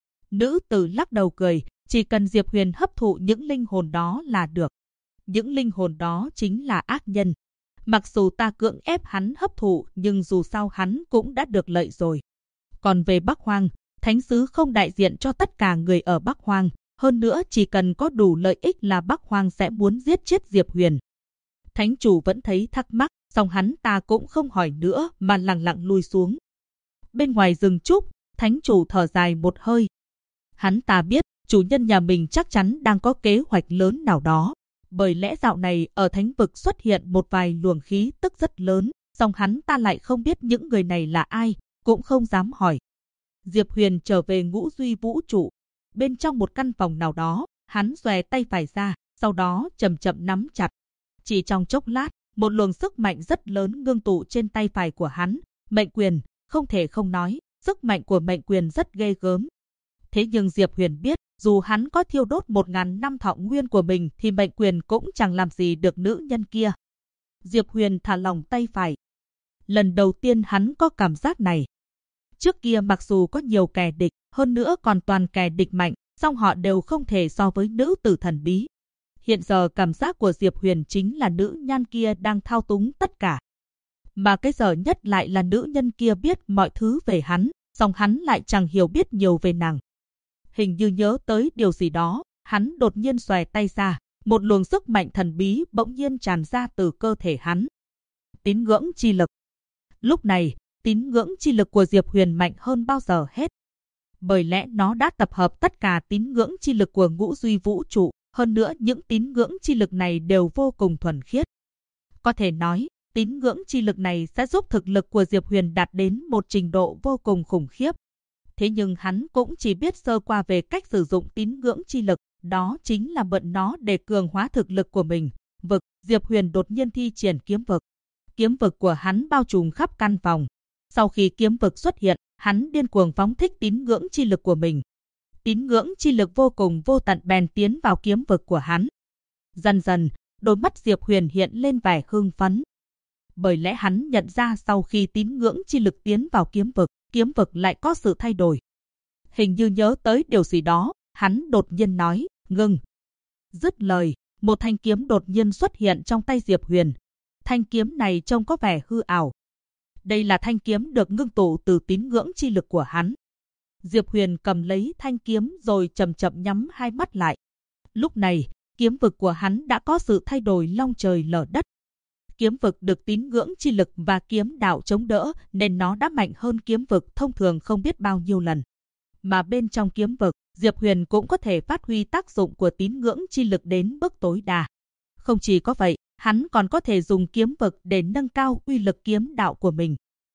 Nữ tử lắc đầu cười, chỉ cần Diệp Huyền hấp thụ những linh hồn đó là được. Những linh hồn đó chính là ác nhân. Mặc dù ta cưỡng ép hắn hấp thụ, nhưng dù sao hắn cũng đã được lợi rồi. Còn về Bắc Hoang, thánh sứ không đại diện cho tất cả người ở Bắc Hoang. Hơn nữa chỉ cần có đủ lợi ích là Bắc Hoang sẽ muốn giết chết Diệp Huyền. Thánh chủ vẫn thấy thắc mắc, song hắn ta cũng không hỏi nữa mà lặng lặng lui xuống. Bên ngoài rừng trúc, thánh chủ thở dài một hơi. Hắn ta biết, chủ nhân nhà mình chắc chắn đang có kế hoạch lớn nào đó. Bởi lẽ dạo này ở thánh vực xuất hiện một vài luồng khí tức rất lớn, song hắn ta lại không biết những người này là ai, cũng không dám hỏi. Diệp Huyền trở về Ngũ Duy Vũ Trụ. Bên trong một căn phòng nào đó, hắn xòe tay phải ra, sau đó chậm chậm nắm chặt. Chỉ trong chốc lát, một luồng sức mạnh rất lớn ngưng tụ trên tay phải của hắn. Mệnh quyền, không thể không nói, sức mạnh của mệnh quyền rất ghê gớm. Thế nhưng Diệp Huyền biết, dù hắn có thiêu đốt 1000 năm thọ nguyên của mình thì mệnh quyền cũng chẳng làm gì được nữ nhân kia. Diệp Huyền thả lỏng tay phải. Lần đầu tiên hắn có cảm giác này. Trước kia mặc dù có nhiều kẻ địch, hơn nữa còn toàn kẻ địch mạnh, song họ đều không thể so với nữ tử thần bí. Hiện giờ cảm giác của Diệp Huyền chính là nữ nhân kia đang thao túng tất cả. Mà cái dở nhất lại là nữ nhân kia biết mọi thứ về hắn, song hắn lại chẳng hiểu biết nhiều về nàng. Hình như nhớ tới điều gì đó, hắn đột nhiên xòe tay ra, một luồng sức mạnh thần bí bỗng nhiên tràn ra từ cơ thể hắn. Tín ngưỡng chi lực. Lúc này, tín ngưỡng chi lực của Diệp Huyền mạnh hơn bao giờ hết. Bởi lẽ nó đã tập hợp tất cả tín ngưỡng chi lực của Ngũ Duy Vũ Trụ, hơn nữa những tín ngưỡng chi lực này đều vô cùng thuần khiết. Có thể nói, tín ngưỡng chi lực này sẽ giúp thực lực của Diệp Huyền đạt đến một trình độ vô cùng khủng khiếp. Thế nhưng hắn cũng chỉ biết sơ qua về cách sử dụng tín ngưỡng chi lực, đó chính là mượn nó để cường hóa thực lực của mình. Vực, Diệp Huyền đột nhiên thi triển kiếm vực. Kiếm vực của hắn bao trùm khắp căn phòng. Sau khi kiếm vực xuất hiện, hắn điên cuồng phóng thích tín ngưỡng chi lực của mình. Tín ngưỡng chi lực vô cùng vô tận bèn tiến vào kiếm vực của hắn. Dần dần, đôi mắt Diệp Huyền hiện lên vẻ hưng phấn. Bởi lẽ hắn nhận ra sau khi tín ngưỡng chi lực tiến vào kiếm vực lại có sự thay đổi. Hình như nhớ tới điều gì đó, hắn đột nhiên nói, ngưng. Dứt lời, một thanh kiếm đột nhiên xuất hiện trong tay Diệp Huyền. Thanh kiếm này trông có vẻ hư ảo. Đây là thanh kiếm được ngưng tụ từ tín ngưỡng chi lực của hắn. Diệp Huyền cầm lấy thanh kiếm rồi chậm chậm nhắm hai mắt lại. Lúc này, kiếm vực của hắn đã có sự thay đổi long trời lở đất. Kiếm vực được tín ngưỡng chi lực và kiếm đạo chống đỡ nên nó đã mạnh hơn kiếm vực thông thường không biết bao nhiêu lần. Mà bên trong kiếm vực, Diệp Huyền cũng có thể phát huy tác dụng của tín ngưỡng chi lực đến mức tối đa. Không chỉ có vậy, hắn còn có thể dùng kiếm vực để nâng cao uy lực kiếm đạo của mình.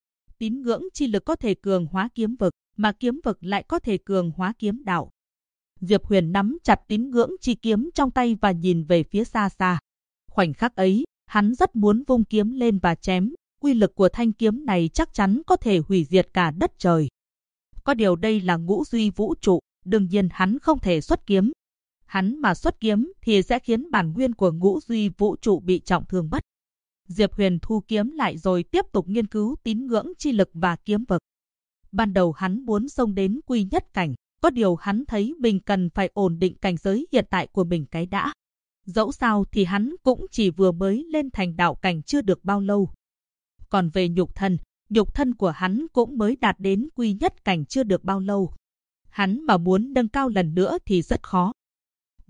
Tín ngưỡng chi lực có thể cường hóa kiếm vực, mà kiếm vực lại có thể cường hóa kiếm đạo. Diệp Huyền nắm chặt tín ngưỡng chi kiếm trong tay và nhìn về phía xa xa. Khoảnh khắc ấy, hắn rất muốn vung kiếm lên và chém, uy lực của thanh kiếm này chắc chắn có thể hủy diệt cả đất trời. Có điều đây là Ngũ Duy Vũ Trụ, đương nhiên hắn không thể xuất kiếm. Hắn mà xuất kiếm thì sẽ khiến bản nguyên của Ngũ Duy Vũ Trụ bị trọng thương mất. Diệp Huyền thu kiếm lại rồi tiếp tục nghiên cứu tín ngưỡng chi lực và kiếm vực. Ban đầu hắn muốn xông đến quy nhất cảnh, có điều hắn thấy mình cần phải ổn định cảnh giới hiện tại của mình cái đã. Dẫu sao thì hắn cũng chỉ vừa mới lên thành đạo cảnh chưa được bao lâu. Còn về nhục thân của hắn cũng mới đạt đến quy nhất cảnh chưa được bao lâu. Hắn mà muốn nâng cao lần nữa thì rất khó.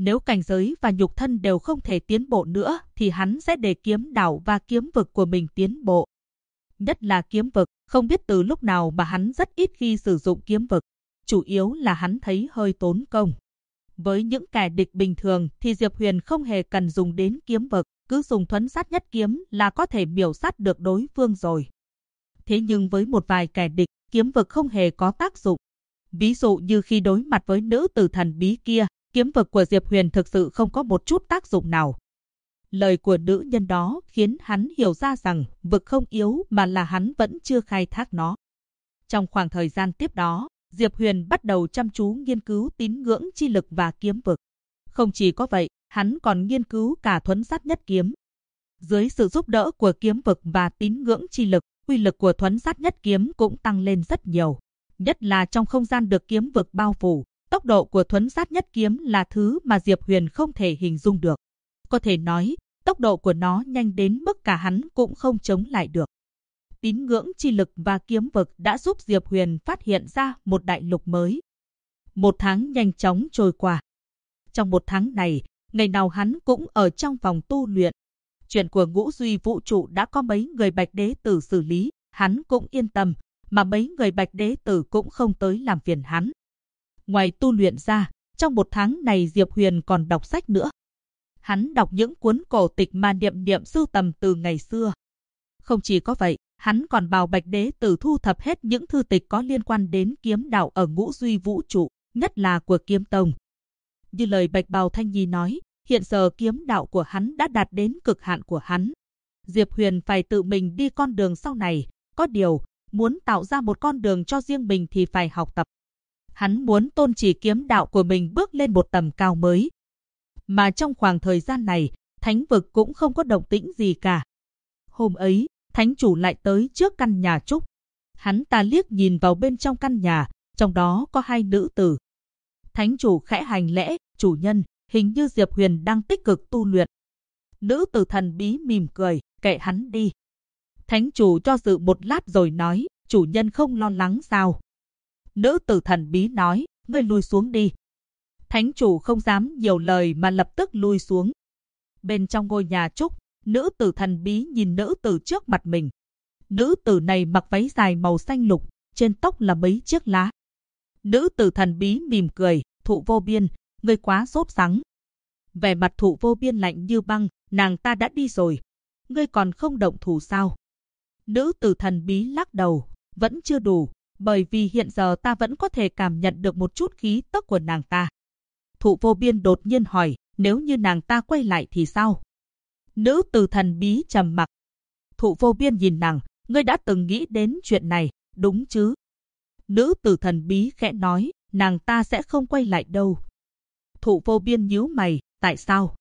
Nếu cảnh giới và nhục thân đều không thể tiến bộ nữa thì hắn sẽ để kiếm đạo và kiếm vực của mình tiến bộ. Nhất là kiếm vực, không biết từ lúc nào mà hắn rất ít khi sử dụng kiếm vực, chủ yếu là hắn thấy hơi tốn công. Với những kẻ địch bình thường thì Diệp Huyền không hề cần dùng đến kiếm vực, cứ dùng thuấn sát nhất kiếm là có thể miểu sát được đối phương rồi. Thế nhưng với một vài kẻ địch, kiếm vực không hề có tác dụng. Ví dụ như khi đối mặt với nữ tử thần bí kia, kiếm vực của Diệp Huyền thực sự không có một chút tác dụng nào. Lời của nữ nhân đó khiến hắn hiểu ra rằng vực không yếu mà là hắn vẫn chưa khai thác nó. Trong khoảng thời gian tiếp đó, Diệp Huyền bắt đầu chăm chú nghiên cứu tín ngưỡng chi lực và kiếm vực. Không chỉ có vậy, hắn còn nghiên cứu cả thuấn sát nhất kiếm. Dưới sự giúp đỡ của kiếm vực và tín ngưỡng chi lực, uy lực của thuấn sát nhất kiếm cũng tăng lên rất nhiều. Nhất là trong không gian được kiếm vực bao phủ, tốc độ của thuấn sát nhất kiếm là thứ mà Diệp Huyền không thể hình dung được. Có thể nói, tốc độ của nó nhanh đến mức cả hắn cũng không chống lại được. Tín ngưỡng chi lực và kiếm vực đã giúp Diệp Huyền phát hiện ra một đại lục mới. Một tháng nhanh chóng trôi qua. Trong một tháng này, ngày nào hắn cũng ở trong phòng tu luyện. Chuyện của Ngũ Duy Vũ Trụ đã có mấy người Bạch Đế Tử xử lý, hắn cũng yên tâm, mà mấy người Bạch Đế Tử cũng không tới làm phiền hắn. Ngoài tu luyện ra, trong một tháng này Diệp Huyền còn đọc sách nữa. Hắn đọc những cuốn cổ tịch mà Niệm Niệm sưu tầm từ ngày xưa. Không chỉ có vậy, hắn còn bảo Bạch Đế Tử thu thập hết những thư tịch có liên quan đến kiếm đạo ở Ngũ Duy Vũ Trụ, nhất là của Kiếm Tông. Như lời Bạch Bào Thanh Nhi nói, hiện giờ kiếm đạo của hắn đã đạt đến cực hạn của hắn. Diệp Huyền phải tự mình đi con đường sau này, có điều, muốn tạo ra một con đường cho riêng mình thì phải học tập. Hắn muốn tôn chỉ kiếm đạo của mình bước lên một tầm cao mới. Mà trong khoảng thời gian này, thánh vực cũng không có động tĩnh gì cả. Hôm ấy, thánh chủ lại tới trước căn nhà trúc. Hắn ta liếc nhìn vào bên trong căn nhà, trong đó có hai nữ tử. Thánh chủ khẽ hành lễ, chủ nhân, hình như Diệp Huyền đang tích cực tu luyện. Nữ tử thần bí mỉm cười, kệ hắn đi. Thánh chủ cho dự một lát rồi nói, chủ nhân không lo lắng sao? Nữ tử thần bí nói, ngươi lui xuống đi. Thánh chủ không dám nhiều lời mà lập tức lui xuống. Bên trong ngôi nhà trúc, nữ tử thần bí nhìn nữ tử trước mặt mình. Nữ tử này mặc váy dài màu xanh lục, trên tóc là mấy chiếc lá. Nữ tử thần bí mỉm cười, Thụ Vô Biên, ngươi quá sốt sắng. Vẻ mặt Thụ Vô Biên lạnh như băng, nàng ta đã đi rồi. Ngươi còn không động thủ sao? Nữ tử thần bí lắc đầu, vẫn chưa đủ, bởi vì hiện giờ ta vẫn có thể cảm nhận được một chút khí tức của nàng ta. Thụ Vô Biên đột nhiên hỏi, nếu như nàng ta quay lại thì sao? Nữ tử thần bí trầm mặc. Thụ Vô Biên nhìn nàng, ngươi đã từng nghĩ đến chuyện này, đúng chứ? Nữ tử thần bí khẽ nói, nàng ta sẽ không quay lại đâu. Thụ Vô Biên nhíu mày, tại sao?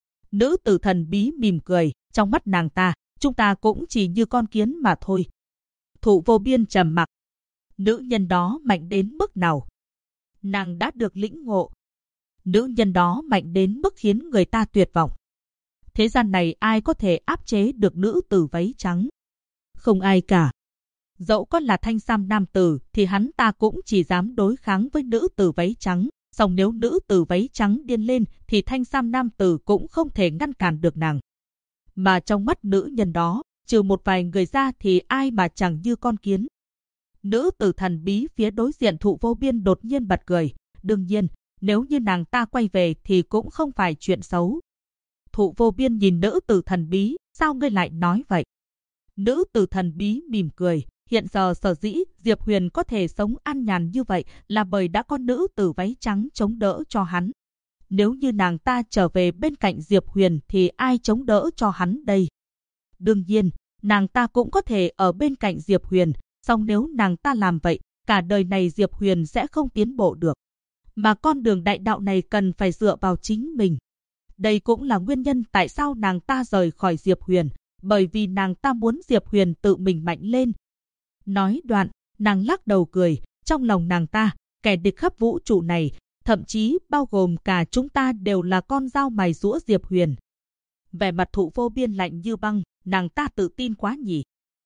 Nữ tử thần bí mỉm cười, trong mắt nàng ta, chúng ta cũng chỉ như con kiến mà thôi. Thụ Vô Biên trầm mặc. Nữ nhân đó mạnh đến mức nào? Nàng đã được lĩnh ngộ. Nữ nhân đó mạnh đến mức khiến người ta tuyệt vọng. Thế gian này ai có thể áp chế được nữ tử váy trắng? Không ai cả. Dẫu có là thanh sam nam tử thì hắn ta cũng chỉ dám đối kháng với nữ tử váy trắng. Song nếu nữ tử váy trắng điên lên thì thanh sam nam tử cũng không thể ngăn cản được nàng. Mà trong mắt nữ nhân đó, trừ một vài người ra thì ai mà chẳng như con kiến. Nữ tử thần bí phía đối diện Thụ Vô Biên đột nhiên bật cười. Đương nhiên, nếu như nàng ta quay về thì cũng không phải chuyện xấu. Thụ Vô Biên nhìn nữ tử thần bí, sao ngươi lại nói vậy? Nữ tử thần bí mỉm cười, hiện giờ sở dĩ Diệp Huyền có thể sống an nhàn như vậy là bởi đã có nữ tử váy trắng chống đỡ cho hắn. Nếu như nàng ta trở về bên cạnh Diệp Huyền thì ai chống đỡ cho hắn đây? Đương nhiên, nàng ta cũng có thể ở bên cạnh Diệp Huyền, song nếu nàng ta làm vậy, cả đời này Diệp Huyền sẽ không tiến bộ được. Mà con đường đại đạo này cần phải dựa vào chính mình. Đây cũng là nguyên nhân tại sao nàng ta rời khỏi Diệp Huyền, bởi vì nàng ta muốn Diệp Huyền tự mình mạnh lên. Nói đoạn, nàng lắc đầu cười, trong lòng nàng ta, kẻ địch khắp vũ trụ này, thậm chí bao gồm cả chúng ta đều là con dao mài giũa Diệp Huyền. Vẻ mặt Thụ Vô Biên lạnh như băng, nàng ta tự tin quá nhỉ.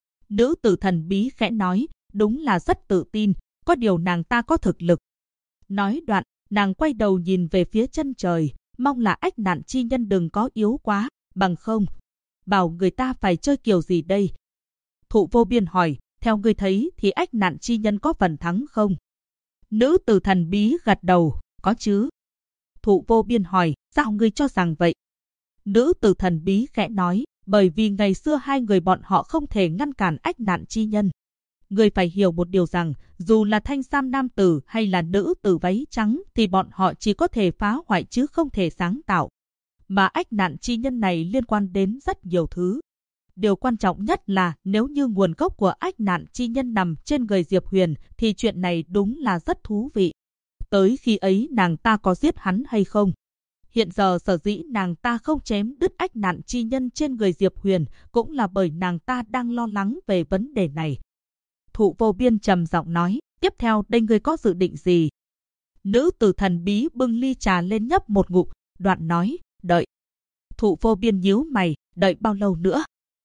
Nữ tử thần bí khẽ nói, đúng là rất tự tin, có điều nàng ta có thực lực. Nói đoạn, nàng quay đầu nhìn về phía chân trời, mong là ách nạn chi nhân đừng có yếu quá, bằng không. Bảo người ta phải chơi kiểu gì đây? Thụ Vô Biên hỏi, theo ngươi thấy thì ách nạn chi nhân có phần thắng không? Nữ tử thần bí gật đầu, có chứ. Thụ Vô Biên hỏi, sao ngươi cho rằng vậy? Nữ tử thần bí khẽ nói, bởi vì ngày xưa hai người bọn họ không thể ngăn cản ách nạn chi nhân. Ngươi phải hiểu một điều rằng, dù là thanh sam nam tử hay là nữ tử váy trắng thì bọn họ chỉ có thể phá hoại chứ không thể sáng tạo. Mà ách nạn chi nhân này liên quan đến rất nhiều thứ. Điều quan trọng nhất là nếu như nguồn gốc của ách nạn chi nhân nằm trên người Diệp Huyền thì chuyện này đúng là rất thú vị. Tới khi ấy nàng ta có giết hắn hay không? Hiện giờ sở dĩ nàng ta không chém đứt ách nạn chi nhân trên người Diệp Huyền cũng là bởi nàng ta đang lo lắng về vấn đề này. Thụ Vô Biên trầm giọng nói, tiếp theo đây ngươi có dự định gì? Nữ tử thần bí bưng ly trà lên nhấp một ngụm, đoạn nói, đợi. Thụ Vô Biên nhíu mày, đợi bao lâu nữa?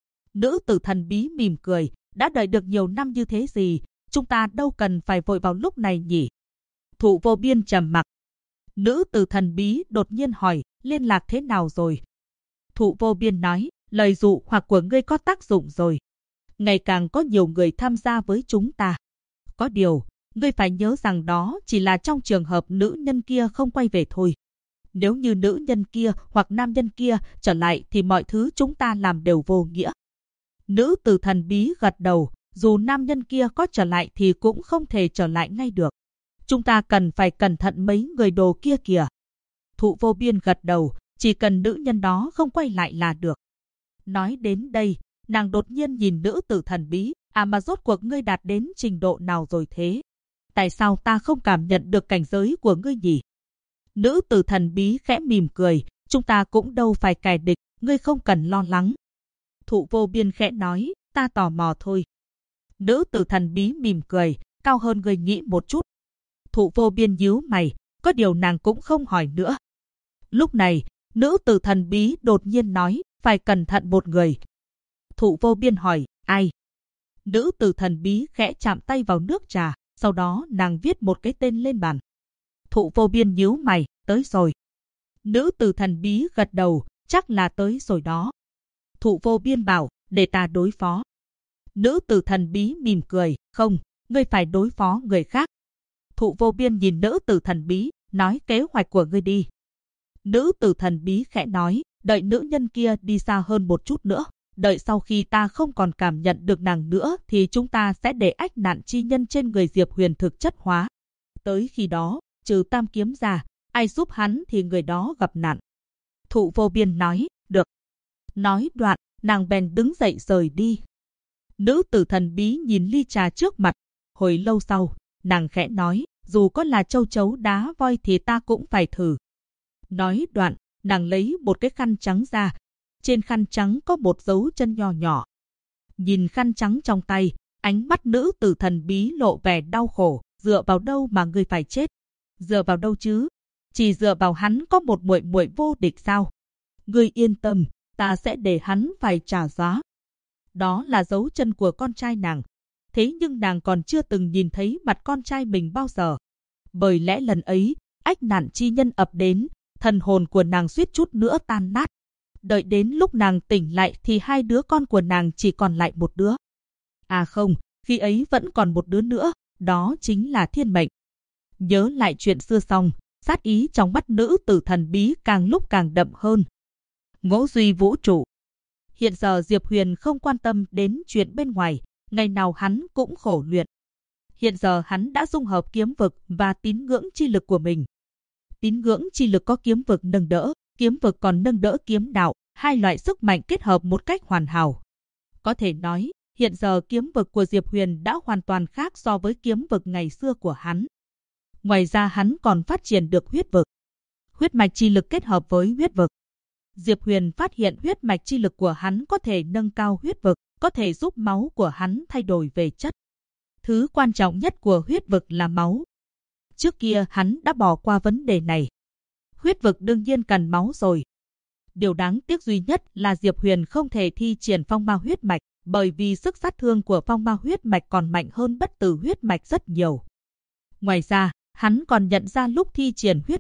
Nữ tử thần bí mỉm cười, đã đợi được nhiều năm như thế gì, chúng ta đâu cần phải vội vào lúc này nhỉ? Thụ Vô Biên trầm mặc. Nữ tử thần bí đột nhiên hỏi, liên lạc thế nào rồi? Thụ Vô Biên nói, lời dụ hoặc của ngươi có tác dụng rồi. Ngày càng có nhiều người tham gia với chúng ta. Có điều, ngươi phải nhớ rằng đó chỉ là trong trường hợp nữ nhân kia không quay về thôi. Nếu như nữ nhân kia hoặc nam nhân kia trở lại thì mọi thứ chúng ta làm đều vô nghĩa. Nữ tử thần bí gật đầu, dù nam nhân kia có trở lại thì cũng không thể trở lại ngay được. Chúng ta cần phải cẩn thận mấy người đồ kia kìa. Thụ Vô Biên gật đầu, chỉ cần nữ nhân đó không quay lại là được. Nói đến đây, nàng đột nhiên nhìn nữ tử thần bí, mà rốt cuộc ngươi đạt đến trình độ nào rồi thế? Tại sao ta không cảm nhận được cảnh giới của ngươi nhỉ? Nữ tử thần bí khẽ mỉm cười, chúng ta cũng đâu phải kẻ địch, ngươi không cần lo lắng. Thụ Vô Biên khẽ nói, ta tò mò thôi. Nữ tử thần bí mỉm cười, cao hơn ngươi nghĩ một chút. Thụ Vô Biên nhíu mày, có điều nàng cũng không hỏi nữa. Lúc này, nữ tử thần bí đột nhiên nói, phải cẩn thận một người. Thụ Vô Biên hỏi, ai? Nữ tử thần bí khẽ chạm tay vào nước trà, sau đó nàng viết một cái tên lên bàn. Thụ Vô Biên nhíu mày, tới rồi. Nữ tử thần bí gật đầu, chắc là tới rồi đó. Thụ Vô Biên bảo, để ta đối phó. Nữ tử thần bí mỉm cười, không, ngươi phải đối phó người khác. Thụ Vô Biên nhìn nữ tử thần bí, nói kế hoạch của ngươi đi. Nữ tử thần bí khẽ nói, đợi nữ nhân kia đi xa hơn một chút nữa. Đợi sau khi ta không còn cảm nhận được nàng nữa thì chúng ta sẽ để ách nạn chi nhân trên người Diệp Huyền thực chất hóa. Tới khi đó, trừ Tam Kiếm ra, ai giúp hắn thì người đó gặp nạn. Thụ Vô Biên nói, được. Nói đoạn, nàng bèn đứng dậy rời đi. Nữ tử thần bí nhìn ly trà trước mặt. Hồi lâu sau, nàng khẽ nói, dù có là châu chấu đá voi thì ta cũng phải thử. Nói đoạn, nàng lấy một cái khăn trắng ra. Trên khăn trắng có một dấu chân nho nhỏ. Nhìn khăn trắng trong tay, ánh mắt nữ tử thần bí lộ vẻ đau khổ. Dựa vào đâu mà ngươi phải chết? Dựa vào đâu chứ? Chỉ dựa vào hắn có một muội muội vô địch sao? Ngươi yên tâm, ta sẽ để hắn phải trả giá. Đó là dấu chân của con trai nàng. Thế nhưng nàng còn chưa từng nhìn thấy mặt con trai mình bao giờ. Bởi lẽ lần ấy, ách nạn chi nhân ập đến, thần hồn của nàng suýt chút nữa tan nát. Đợi đến lúc nàng tỉnh lại thì hai đứa con của nàng chỉ còn lại một đứa. À không, khi ấy vẫn còn một đứa nữa, đó chính là Thiên Mệnh. Nhớ lại chuyện xưa xong, sát ý trong mắt nữ tử thần bí càng lúc càng đậm hơn. Ngỗ duy vũ trụ. Hiện giờ Diệp Huyền không quan tâm đến chuyện bên ngoài, ngày nào hắn cũng khổ luyện. Hiện giờ hắn đã dung hợp kiếm vực và tín ngưỡng chi lực của mình. Tín ngưỡng chi lực có kiếm vực nâng đỡ, kiếm vực còn nâng đỡ kiếm đạo, hai loại sức mạnh kết hợp một cách hoàn hảo. Có thể nói, hiện giờ kiếm vực của Diệp Huyền đã hoàn toàn khác so với kiếm vực ngày xưa của hắn. Ngoài ra hắn còn phát triển được huyết vực. Huyết mạch chi lực kết hợp với huyết vực. Diệp Huyền phát hiện huyết mạch chi lực của hắn có thể nâng cao huyết vực, có thể giúp máu của hắn thay đổi về chất. Thứ quan trọng nhất của huyết vực là máu. Trước kia hắn đã bỏ qua vấn đề này. Huyết vực đương nhiên cần máu rồi. Điều đáng tiếc duy nhất là Diệp Huyền không thể thi triển phong ma huyết mạch, bởi vì sức sát thương của phong ma huyết mạch còn mạnh hơn bất tử huyết mạch rất nhiều. Ngoài ra, hắn còn nhận ra lúc thi triển huyết vực,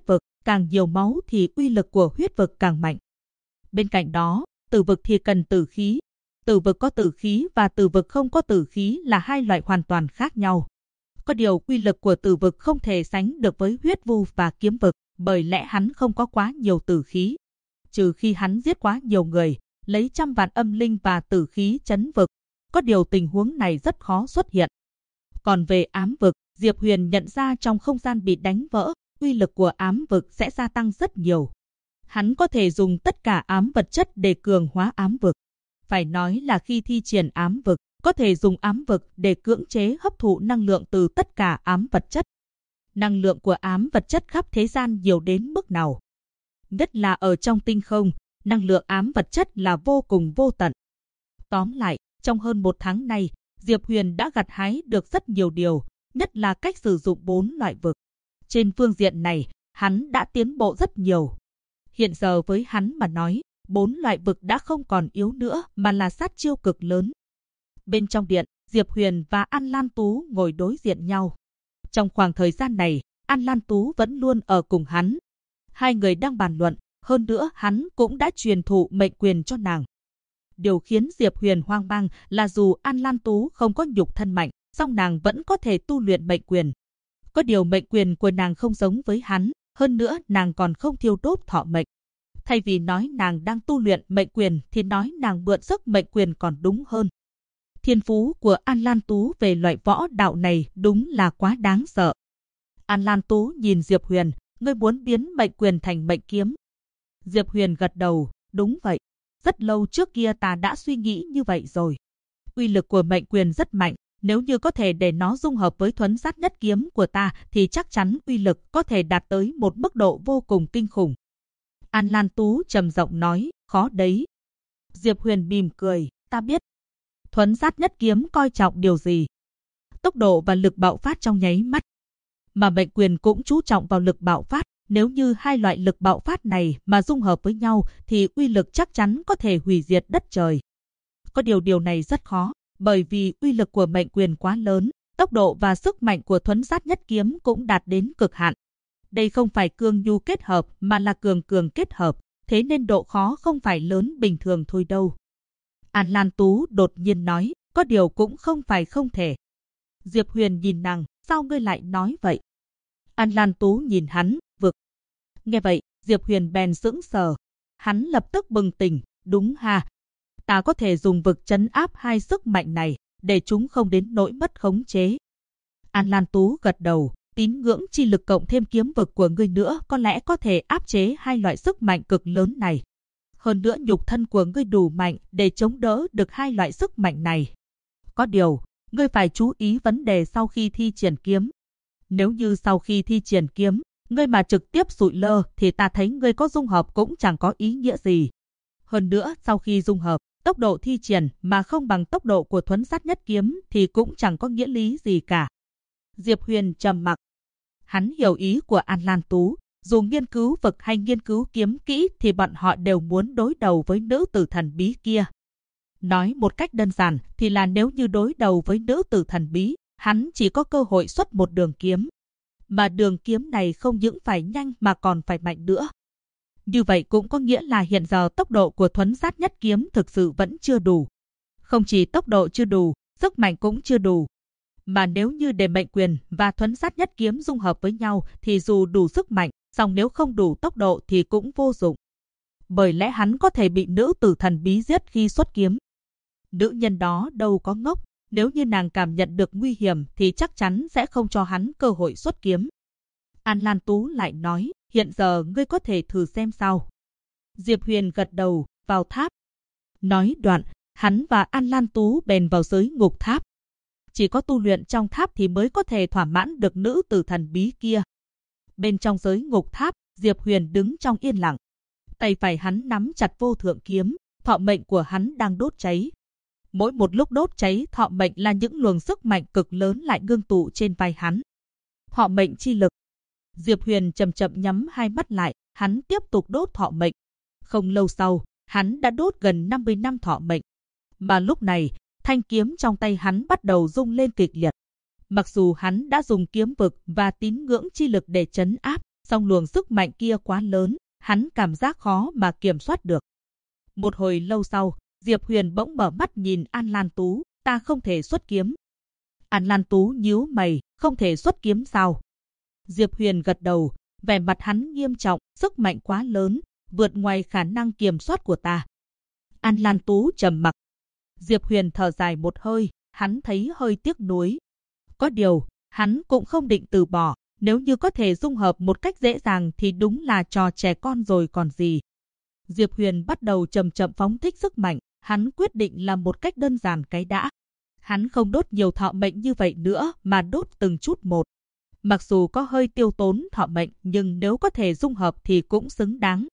càng nhiều máu thì uy lực của huyết vực càng mạnh. Bên cạnh đó, tử vực thì cần tử khí. Tử vực có tử khí và tử vực không có tử khí là hai loại hoàn toàn khác nhau. Có điều uy lực của tử vực không thể sánh được với huyết vu và kiếm vực, bởi lẽ hắn không có quá nhiều tử khí. Trừ khi hắn giết quá nhiều người, lấy trăm vạn âm linh và tử khí trấn vực. Có điều tình huống này rất khó xuất hiện. Còn về ám vực, Diệp Huyền nhận ra trong không gian bị đánh vỡ, uy lực của ám vực sẽ gia tăng rất nhiều. Hắn có thể dùng tất cả ám vật chất để cường hóa ám vực. Phải nói là khi thi triển ám vực, có thể dùng ám vực để cưỡng chế hấp thụ năng lượng từ tất cả ám vật chất. Năng lượng của ám vật chất khắp thế gian nhiều đến mức nào? Nhất là ở trong tinh không, năng lượng ám vật chất là vô cùng vô tận. Tóm lại, trong hơn 1 tháng này, Diệp Huyền đã gặt hái được rất nhiều điều, nhất là cách sử dụng 4 loại vực. Trên phương diện này, hắn đã tiến bộ rất nhiều. Hiện giờ với hắn mà nói, 4 loại vực đã không còn yếu nữa mà là sát chiêu cực lớn. Bên trong điện, Diệp Huyền và An Lan Tú ngồi đối diện nhau. Trong khoảng thời gian này, An Lan Tú vẫn luôn ở cùng hắn. Hai người đang bàn luận, hơn nữa hắn cũng đã truyền thụ mệnh quyền cho nàng. Điều khiến Diệp Huyền hoang mang là dù An Lan Tú không có nhục thân mạnh, song nàng vẫn có thể tu luyện mệnh quyền. Có điều mệnh quyền của nàng không giống với hắn, hơn nữa nàng còn không thiêu đốt thọ mệnh. Thay vì nói nàng đang tu luyện mệnh quyền thì nói nàng mượn sức mệnh quyền còn đúng hơn. Thiên phú của An Lan Tú về loại võ đạo này đúng là quá đáng sợ. An Lan Tú nhìn Diệp Huyền, ngươi muốn biến mệnh quyền thành mệnh kiếm. Diệp Huyền gật đầu, đúng vậy. Rất lâu trước kia ta đã suy nghĩ như vậy rồi. Uy lực của mệnh quyền rất mạnh, nếu như có thể để nó dung hợp với thuấn sát nhất kiếm của ta thì chắc chắn uy lực có thể đạt tới một mức độ vô cùng kinh khủng. An Lan Tú trầm giọng nói, khó đấy. Diệp Huyền mỉm cười, ta biết. Thuấn sát nhất kiếm coi trọng điều gì? Tốc độ và lực bạo phát trong nháy mắt. Mà mệnh quyền cũng chú trọng vào lực bạo phát. Nếu như hai loại lực bạo phát này mà dung hợp với nhau thì uy lực chắc chắn có thể hủy diệt đất trời. Có điều này rất khó, bởi vì uy lực của mệnh quyền quá lớn, tốc độ và sức mạnh của thuấn sát nhất kiếm cũng đạt đến cực hạn. Đây không phải cương nhu kết hợp mà là cường cường kết hợp, thế nên độ khó không phải lớn bình thường thôi đâu. An Lan Tú đột nhiên nói, có điều cũng không phải không thể. Diệp Huyền nhìn nàng, sao ngươi lại nói vậy? An Lan Tú nhìn hắn, vực. Nghe vậy, Diệp Huyền bèn sững sờ. Hắn lập tức bừng tỉnh, đúng ha. Ta có thể dùng vực trấn áp hai sức mạnh này, để chúng không đến nỗi mất khống chế. An Lan Tú gật đầu, tín ngưỡng chi lực cộng thêm kiếm vực của ngươi nữa có lẽ có thể áp chế hai loại sức mạnh cực lớn này. Hơn nữa nhục thân của ngươi đủ mạnh để chống đỡ được hai loại sức mạnh này. Có điều, ngươi phải chú ý vấn đề sau khi thi triển kiếm. Nếu như sau khi thi triển kiếm, ngươi mà trực tiếp sụi lơ thì ta thấy ngươi có dung hợp cũng chẳng có ý nghĩa gì. Hơn nữa, sau khi dung hợp, tốc độ thi triển mà không bằng tốc độ của thuấn sát nhất kiếm thì cũng chẳng có nghĩa lý gì cả. Diệp Huyền trầm mặc. Hắn hiểu ý của An Lan Tú, dù nghiên cứu vực hay nghiên cứu kiếm kỹ thì bọn họ đều muốn đối đầu với nữ tử thần bí kia. Nói một cách đơn giản thì là nếu như đối đầu với nữ tử thần bí, hắn chỉ có cơ hội xuất một đường kiếm. Mà đường kiếm này không những phải nhanh mà còn phải mạnh nữa. Như vậy cũng có nghĩa là hiện giờ tốc độ của thuấn sát nhất kiếm thực sự vẫn chưa đủ. Không chỉ tốc độ chưa đủ, sức mạnh cũng chưa đủ. Mà nếu như để mệnh quyền và thuấn sát nhất kiếm dung hợp với nhau thì dù đủ sức mạnh, song nếu không đủ tốc độ thì cũng vô dụng. Bởi lẽ hắn có thể bị nữ tử thần bí giết khi xuất kiếm. Nữ nhân đó đâu có ngốc, nếu như nàng cảm nhận được nguy hiểm thì chắc chắn sẽ không cho hắn cơ hội xuất kiếm. An Lan Tú lại nói, hiện giờ ngươi có thể thử xem sao. Diệp Huyền gật đầu, vào tháp. Nói đoạn, hắn và An Lan Tú bèn vào giới ngục tháp. Chỉ có tu luyện trong tháp thì mới có thể thỏa mãn được nữ tử thần bí kia. Bên trong giới ngục tháp, Diệp Huyền đứng trong yên lặng. Tay phải hắn nắm chặt vô thượng kiếm, thọ mệnh của hắn đang đốt cháy. Mỗi một lúc đốt cháy thọ mệnh là những luồng sức mạnh cực lớn lại ngưng tụ trên vai hắn. Thọ mệnh chi lực. Diệp Huyền chậm chậm nhắm hai mắt lại, hắn tiếp tục đốt thọ mệnh. Không lâu sau, hắn đã đốt gần 50 năm thọ mệnh. Mà lúc này, thanh kiếm trong tay hắn bắt đầu rung lên kịch liệt. Mặc dù hắn đã dùng kiếm vực và tín ngưỡng chi lực để trấn áp, Song luồng sức mạnh kia quá lớn, hắn cảm giác khó mà kiểm soát được. Một hồi lâu sau, Diệp Huyền bỗng mở mắt nhìn An Lan Tú, ta không thể xuất kiếm. An Lan Tú nhíu mày, không thể xuất kiếm sao? Diệp Huyền gật đầu, vẻ mặt hắn nghiêm trọng, sức mạnh quá lớn, vượt ngoài khả năng kiểm soát của ta. An Lan Tú trầm mặc. Diệp Huyền thở dài một hơi, hắn thấy hơi tiếc nuối. Có điều, hắn cũng không định từ bỏ, nếu như có thể dung hợp một cách dễ dàng thì đúng là trò trẻ con rồi còn gì. Diệp Huyền bắt đầu chậm chậm phóng thích sức mạnh, hắn quyết định làm một cách đơn giản cái đã. Hắn không đốt nhiều thọ mệnh như vậy nữa mà đốt từng chút một. Mặc dù có hơi tiêu tốn thọ mệnh nhưng nếu có thể dung hợp thì cũng xứng đáng.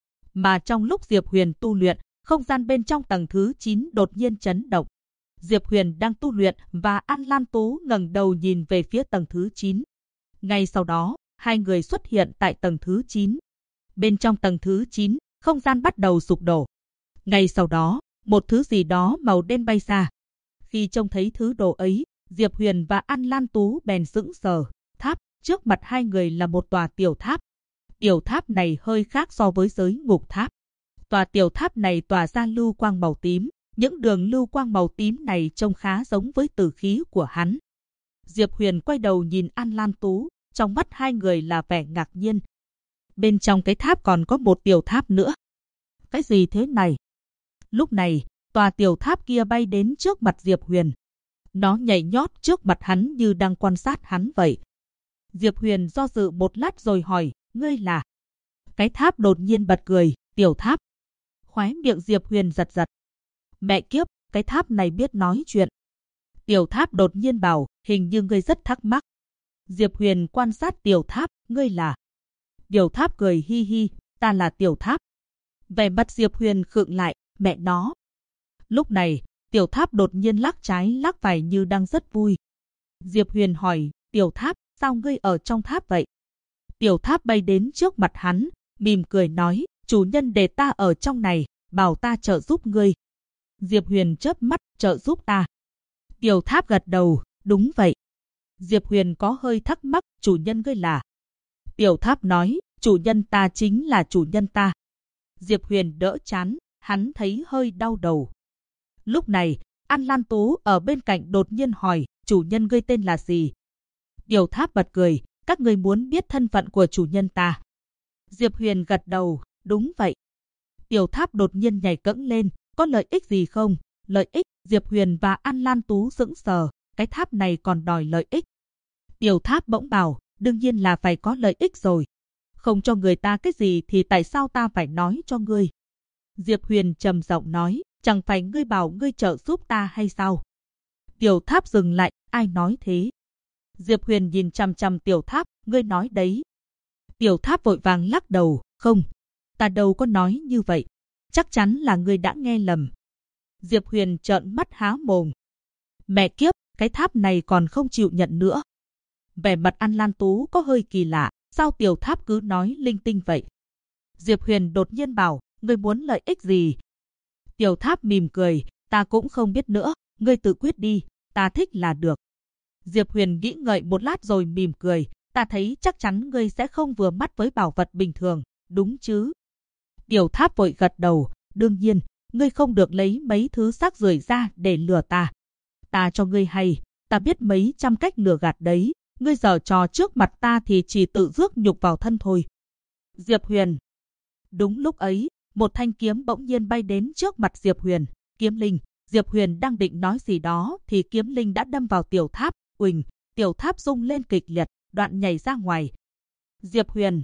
Mà trong lúc Diệp Huyền tu luyện, không gian bên trong tầng thứ 9 đột nhiên chấn động. Diệp Huyền đang tu luyện và An Lan Tú ngẩng đầu nhìn về phía tầng thứ 9. Ngay sau đó, hai người xuất hiện tại tầng thứ 9. Bên trong tầng thứ 9, không gian bắt đầu sụp đổ. Ngay sau đó, một thứ gì đó màu đen bay ra. Khi trông thấy thứ đồ ấy, Diệp Huyền và An Lan Tú bèn sững sờ. Tháp, trước mặt hai người là một tòa tiểu tháp. Tiểu tháp này hơi khác so với giới ngục tháp. Tòa tiểu tháp này tỏa ra lưu quang màu tím. Những đường lưu quang màu tím này trông khá giống với tử khí của hắn. Diệp Huyền quay đầu nhìn An Lan Tú, trong mắt hai người là vẻ ngạc nhiên. Bên trong cái tháp còn có một tiểu tháp nữa. Cái gì thế này? Lúc này, tòa tiểu tháp kia bay đến trước mặt Diệp Huyền. Nó nhảy nhót trước mặt hắn như đang quan sát hắn vậy. Diệp Huyền do dự một lát rồi hỏi, ngươi là? Cái tháp đột nhiên bật cười, tiểu tháp. Khóe miệng Diệp Huyền giật giật. Mẹ kiếp, cái tháp này biết nói chuyện. Tiểu tháp đột nhiên bảo, hình như ngươi rất thắc mắc. Diệp Huyền quan sát tiểu tháp, ngươi là? Tiểu tháp cười hi hi, ta là tiểu tháp. Vẻ mặt Diệp Huyền khựng lại, mẹ nó. Lúc này, tiểu tháp đột nhiên lắc trái lắc phải như đang rất vui. Diệp Huyền hỏi, tiểu tháp, sao ngươi ở trong tháp vậy? Tiểu tháp bay đến trước mặt hắn, mỉm cười nói, chủ nhân để ta ở trong này, bảo ta trợ giúp ngươi. Diệp Huyền chớp mắt, trợ giúp ta. Tiểu tháp gật đầu, đúng vậy. Diệp Huyền có hơi thắc mắc, chủ nhân ngươi là? Tiểu tháp nói, chủ nhân ta chính là chủ nhân ta. Diệp Huyền đỡ chán, hắn thấy hơi đau đầu. Lúc này, An Lan Tú ở bên cạnh đột nhiên hỏi, chủ nhân ngươi tên là gì? Tiểu tháp bật cười, các ngươi muốn biết thân phận của chủ nhân ta. Diệp Huyền gật đầu, đúng vậy. Tiểu tháp đột nhiên nhảy cẫng lên, có lợi ích gì không? Lợi ích? Diệp Huyền và An Lan Tú sững sờ, cái tháp này còn đòi lợi ích. Tiểu tháp bỗng bảo, đương nhiên là phải có lợi ích rồi. Không cho người ta cái gì thì tại sao ta phải nói cho ngươi? Diệp Huyền trầm giọng nói, chẳng phải ngươi bảo ngươi trợ giúp ta hay sao? Tiểu tháp dừng lại, ai nói thế? Diệp Huyền nhìn chằm chằm tiểu tháp, ngươi nói đấy. Tiểu tháp vội vàng lắc đầu, không, ta đâu có nói như vậy. Chắc chắn là ngươi đã nghe lầm. Diệp Huyền trợn mắt há mồm. Mẹ kiếp, cái tháp này còn không chịu nhận nữa. Vẻ mặt An Lan Tú có hơi kỳ lạ, sao tiểu tháp cứ nói linh tinh vậy? Diệp Huyền đột nhiên bảo, ngươi muốn lợi ích gì? Tiểu tháp mỉm cười, ta cũng không biết nữa, ngươi tự quyết đi, ta thích là được. Diệp Huyền nghĩ ngợi một lát rồi mỉm cười, ta thấy chắc chắn ngươi sẽ không vừa mắt với bảo vật bình thường, đúng chứ? Tiểu tháp vội gật đầu, đương nhiên, ngươi không được lấy mấy thứ xác rưởi ra để lừa ta. Ta cho ngươi hay, ta biết mấy trăm cách lừa gạt đấy, ngươi giở trò trước mặt ta thì chỉ tự rước nhục vào thân thôi. Diệp Huyền. Đúng lúc ấy, một thanh kiếm bỗng nhiên bay đến trước mặt Diệp Huyền, kiếm linh. Diệp Huyền đang định nói gì đó thì kiếm linh đã đâm vào tiểu tháp, uỳnh, tiểu tháp rung lên kịch liệt, đoạn nhảy ra ngoài. Diệp Huyền.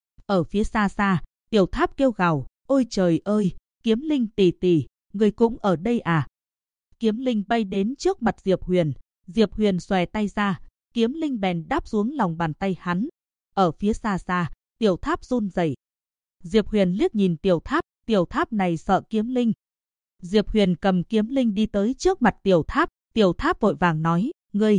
Ở phía xa xa, tiểu tháp kêu gào, ôi trời ơi, kiếm linh tỷ tỷ, người cũng ở đây à? Kiếm linh bay đến trước mặt Diệp Huyền xòe tay ra, kiếm linh bèn đáp xuống lòng bàn tay hắn. Ở phía xa xa, tiểu tháp run rẩy. Diệp Huyền liếc nhìn tiểu tháp này sợ kiếm linh. Diệp Huyền cầm kiếm linh đi tới trước mặt tiểu tháp vội vàng nói,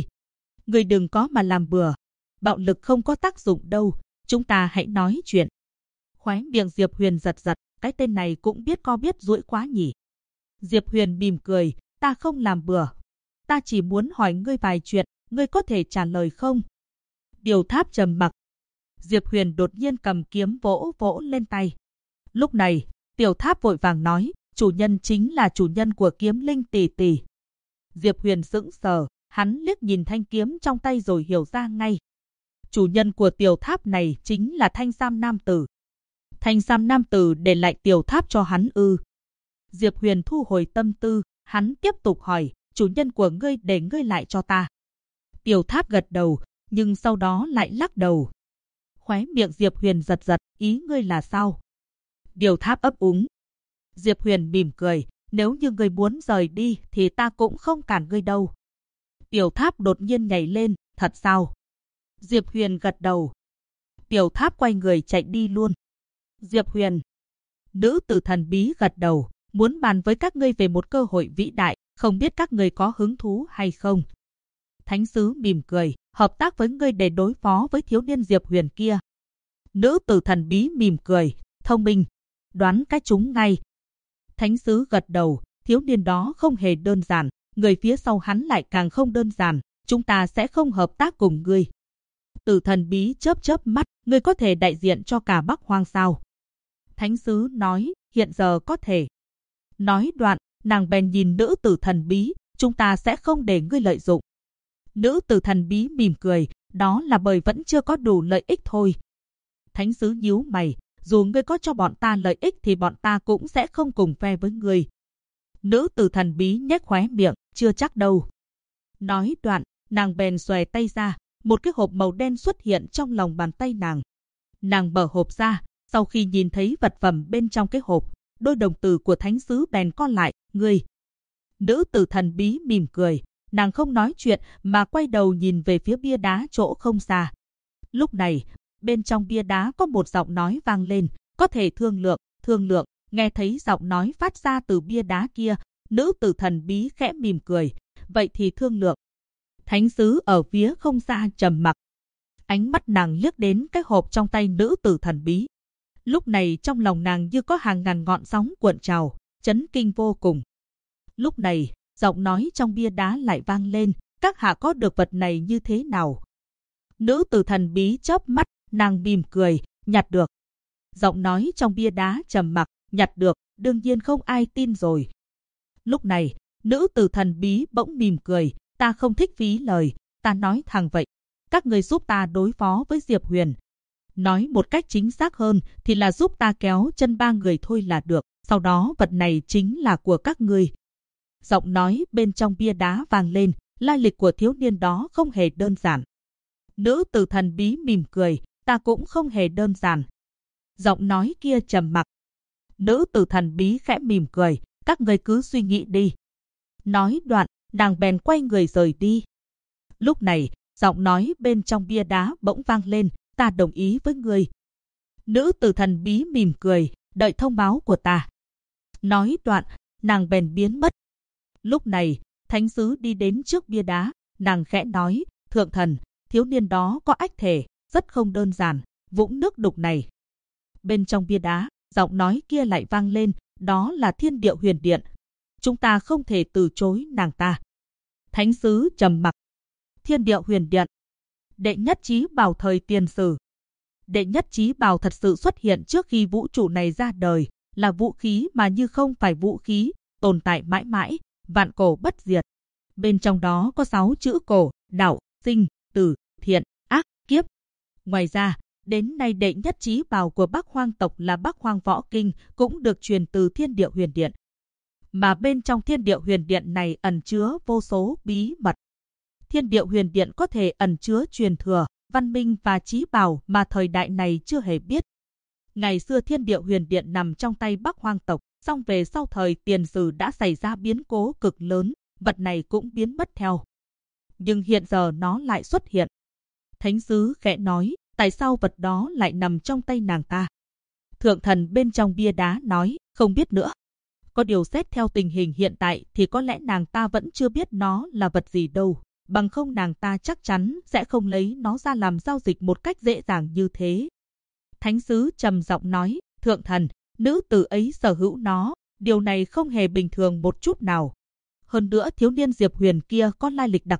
ngươi đừng có mà làm bừa, bạo lực không có tác dụng đâu, chúng ta hãy nói chuyện. Khóe miệng Diệp Huyền giật giật, cái tên này cũng biết co biết duỗi quá nhỉ. Diệp Huyền mỉm cười, ta không làm bừa, ta chỉ muốn hỏi ngươi vài chuyện, ngươi có thể trả lời không? Tiểu tháp trầm mặc. Diệp Huyền đột nhiên cầm kiếm vỗ vỗ lên tay. Lúc này, Tiểu Tháp vội vàng nói, chủ nhân chính là chủ nhân của kiếm linh tỷ tỷ. Diệp Huyền sững sờ, hắn liếc nhìn thanh kiếm trong tay rồi hiểu ra ngay. Chủ nhân của tiểu tháp này chính là Thanh Sam Nam Tử. Thanh Sam Nam Tử để lại tiểu tháp cho hắn ư? Diệp Huyền thu hồi tâm tư, hắn tiếp tục hỏi, chủ nhân của ngươi để ngươi lại cho ta. Tiểu tháp gật đầu, nhưng sau đó lại lắc đầu. Khóe miệng Diệp Huyền giật giật, ý ngươi là sao? Tiểu tháp ấp úng. Diệp Huyền mỉm cười, nếu như ngươi muốn rời đi thì ta cũng không cản ngươi đâu. Tiểu tháp đột nhiên nhảy lên, thật sao? Diệp Huyền gật đầu. Tiểu tháp quay người chạy đi luôn. Diệp Huyền. Nữ tử thần bí gật đầu, muốn bàn với các ngươi về một cơ hội vĩ đại, không biết các ngươi có hứng thú hay không? Thánh sứ mỉm cười, hợp tác với ngươi để đối phó với thiếu niên Diệp Huyền kia. Nữ tử thần bí mỉm cười, thông minh, đoán cách chúng ngay. Thánh sứ gật đầu, thiếu niên đó không hề đơn giản, người phía sau hắn lại càng không đơn giản, chúng ta sẽ không hợp tác cùng ngươi. Tử thần bí chớp chớp mắt, ngươi có thể đại diện cho cả Bắc Hoang sao? Thánh sứ nói, hiện giờ có thể. Nói đoạn, nàng bèn nhìn nữ tử thần bí, chúng ta sẽ không để ngươi lợi dụng. Nữ tử thần bí mỉm cười, đó là bởi vẫn chưa có đủ lợi ích thôi. Thánh sứ nhíu mày, dù ngươi có cho bọn ta lợi ích thì bọn ta cũng sẽ không cùng phe với ngươi. Nữ tử thần bí nhếch khóe miệng, chưa chắc đâu. Nói đoạn, nàng bèn xòe tay ra, một cái hộp màu đen xuất hiện trong lòng bàn tay nàng. Nàng mở hộp ra, sau khi nhìn thấy vật phẩm bên trong cái hộp, đôi đồng tử của thánh sứ bèn co lại, ngươi. Nữ tử thần bí mỉm cười, nàng không nói chuyện mà quay đầu nhìn về phía bia đá chỗ không xa. Lúc này, bên trong bia đá có một giọng nói vang lên, có thể thương lượng, nghe thấy giọng nói phát ra từ bia đá kia, nữ tử thần bí khẽ mỉm cười, vậy thì thương lượng. Thánh sứ ở phía không xa trầm mặc. Ánh mắt nàng liếc đến cái hộp trong tay nữ tử thần bí. Lúc này trong lòng nàng như có hàng ngàn ngọn sóng cuộn trào, chấn kinh vô cùng. Lúc này, giọng nói trong bia đá lại vang lên, các hạ có được vật này như thế nào? Nữ tử thần bí chớp mắt, nàng mỉm cười, nhặt được. Giọng nói trong bia đá trầm mặc, nhặt được, đương nhiên không ai tin rồi. Lúc này, nữ tử thần bí bỗng mỉm cười, ta không thích phí lời, ta nói thẳng vậy. Các người giúp ta đối phó với Diệp Huyền. Nói một cách chính xác hơn thì là giúp ta kéo chân ba người thôi là được, sau đó vật này chính là của các ngươi. Giọng nói bên trong bia đá vang lên, lai lịch của thiếu niên đó không hề đơn giản. Nữ tử thần bí mỉm cười, ta cũng không hề đơn giản. Giọng nói kia trầm mặc. Nữ tử thần bí khẽ mỉm cười, các người cứ suy nghĩ đi. Nói đoạn, nàng bèn quay người rời đi. Lúc này, giọng nói bên trong bia đá bỗng vang lên, ta đồng ý với ngươi. Nữ tử thần bí mỉm cười, đợi thông báo của ta. Nói đoạn, nàng bèn biến mất. Lúc này, thánh sứ đi đến trước bia đá, nàng khẽ nói, thượng thần, thiếu niên đó có ách thể, rất không đơn giản, vũng nước đục này. Bên trong bia đá, giọng nói kia lại vang lên, đó là Thiên Điệu Huyền Điện. Chúng ta không thể từ chối nàng ta. Thánh sứ trầm mặc. Thiên Điệu Huyền Điện. Đệ nhất chí bảo thời tiền sử. Đệ nhất chí bảo thật sự xuất hiện trước khi vũ trụ này ra đời, là vũ khí mà như không phải vũ khí, tồn tại mãi mãi, vạn cổ bất diệt. Bên trong đó có 6 chữ cổ, đạo, sinh, tử, thiện, ác, kiếp. Ngoài ra, đến nay đệ nhất chí bảo của Bắc Hoang tộc là Bắc Hoang Võ Kinh cũng được truyền từ Thiên Điệu Huyền Điện. Mà bên trong Thiên Điệu Huyền Điện này ẩn chứa vô số bí mật. Thiên Điệu Huyền Điện có thể ẩn chứa truyền thừa, văn minh và chí bảo mà thời đại này chưa hề biết. Ngày xưa Thiên Điệu Huyền Điện nằm trong tay Bắc Hoang tộc, song về sau thời tiền sử đã xảy ra biến cố cực lớn, vật này cũng biến mất theo. Nhưng hiện giờ nó lại xuất hiện. Thánh sứ khẽ nói, tại sao vật đó lại nằm trong tay nàng ta? Thượng thần bên trong bia đá nói, không biết nữa. Có điều xét theo tình hình hiện tại thì có lẽ nàng ta vẫn chưa biết nó là vật gì đâu. Bằng không nàng ta chắc chắn sẽ không lấy nó ra làm giao dịch một cách dễ dàng như thế. Thánh sứ trầm giọng nói, thượng thần, nữ tử ấy sở hữu nó, điều này không hề bình thường một chút nào. Hơn nữa thiếu niên Diệp Huyền kia có lai lịch đặc biệt,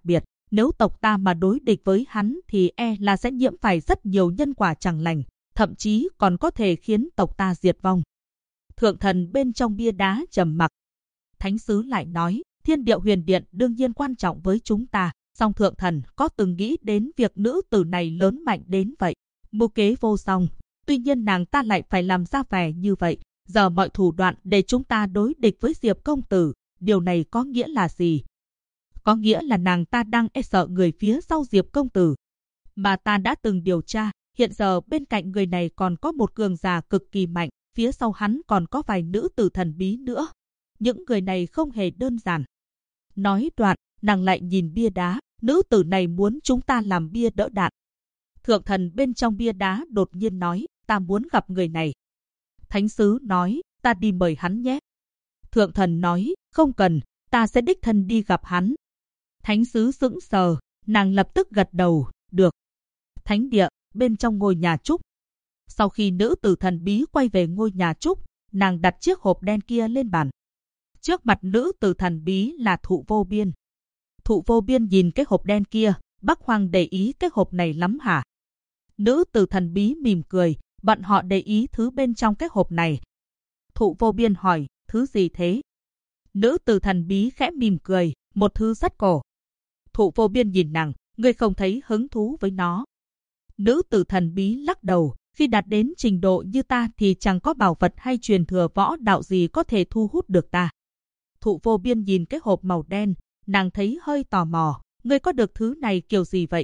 Nếu tộc ta mà đối địch với hắn thì e là sẽ nhiễm phải rất nhiều nhân quả chẳng lành, thậm chí còn có thể khiến tộc ta diệt vong. Thượng thần bên trong bia đá trầm mặc. Thánh sứ lại nói, Thiên Điệu Huyền Điện đương nhiên quan trọng với chúng ta, song thượng thần có từng nghĩ đến việc nữ tử này lớn mạnh đến vậy, mưu kế vô song. Tuy nhiên nàng ta lại phải làm ra vẻ như vậy, giờ mọi thủ đoạn để chúng ta đối địch với Diệp công tử, điều này có nghĩa là gì? Có nghĩa là nàng ta đang e sợ người phía sau Diệp công tử. Mà ta đã từng điều tra, hiện giờ bên cạnh người này còn có một cường giả cực kỳ mạnh, phía sau hắn còn có vài nữ tử thần bí nữa. Những người này không hề đơn giản. Nói đoạn, nàng lại nhìn bia đá, nữ tử này muốn chúng ta làm bia đỡ đạn. Thượng thần bên trong bia đá đột nhiên nói, ta muốn gặp người này. Thánh sứ nói, ta đi mời hắn nhé. Thượng thần nói, không cần, ta sẽ đích thân đi gặp hắn. Thánh sứ sững sờ, nàng lập tức gật đầu, được. Thánh địa, bên trong ngôi nhà trúc. Sau khi nữ tử thần bí quay về ngôi nhà trúc, nàng đặt chiếc hộp đen kia lên bàn. Trước mặt nữ tử thần bí là Thụ Vô Biên. Thụ Vô Biên nhìn cái hộp đen kia, Bắc Hoang để ý cái hộp này lắm hả? Nữ tử thần bí mỉm cười, bọn họ để ý thứ bên trong cái hộp này. Thụ Vô Biên hỏi, thứ gì thế? Nữ tử thần bí khẽ mỉm cười, một thứ rất cổ. Thụ Vô Biên nhìn nàng, ngươi không thấy hứng thú với nó. Nữ tử thần bí lắc đầu, khi đạt đến trình độ như ta thì chẳng có bảo vật hay truyền thừa võ đạo gì có thể thu hút được ta. Thụ Vô Biên nhìn cái hộp màu đen, nàng thấy hơi tò mò, ngươi có được thứ này kiểu gì vậy?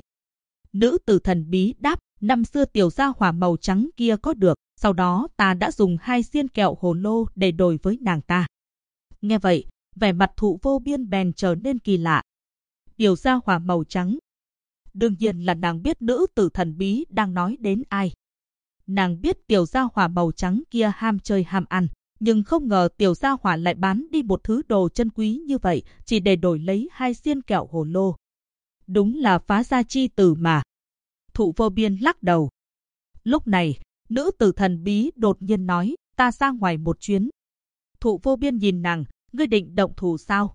Nữ tử thần bí đáp, năm xưa tiểu gia hỏa màu trắng kia có được, sau đó ta đã dùng 2 xiên kẹo hồ lô để đổi với nàng ta. Nghe vậy, vẻ mặt Thụ Vô Biên bèn trở nên kỳ lạ. Tiểu gia hỏa màu trắng. Đương nhiên là nàng biết nữ tử thần bí đang nói đến ai. Nàng biết tiểu gia hỏa màu trắng kia ham chơi ham ăn, nhưng không ngờ tiểu gia hỏa lại bán đi một thứ đồ chân quý như vậy chỉ để đổi lấy 2 xiên kẹo hồ lô. Đúng là phá gia chi tử mà. Thụ Vô Biên lắc đầu. Lúc này, nữ tử thần bí đột nhiên nói, ta ra ngoài một chuyến. Thụ Vô Biên nhìn nàng, ngươi định động thủ sao?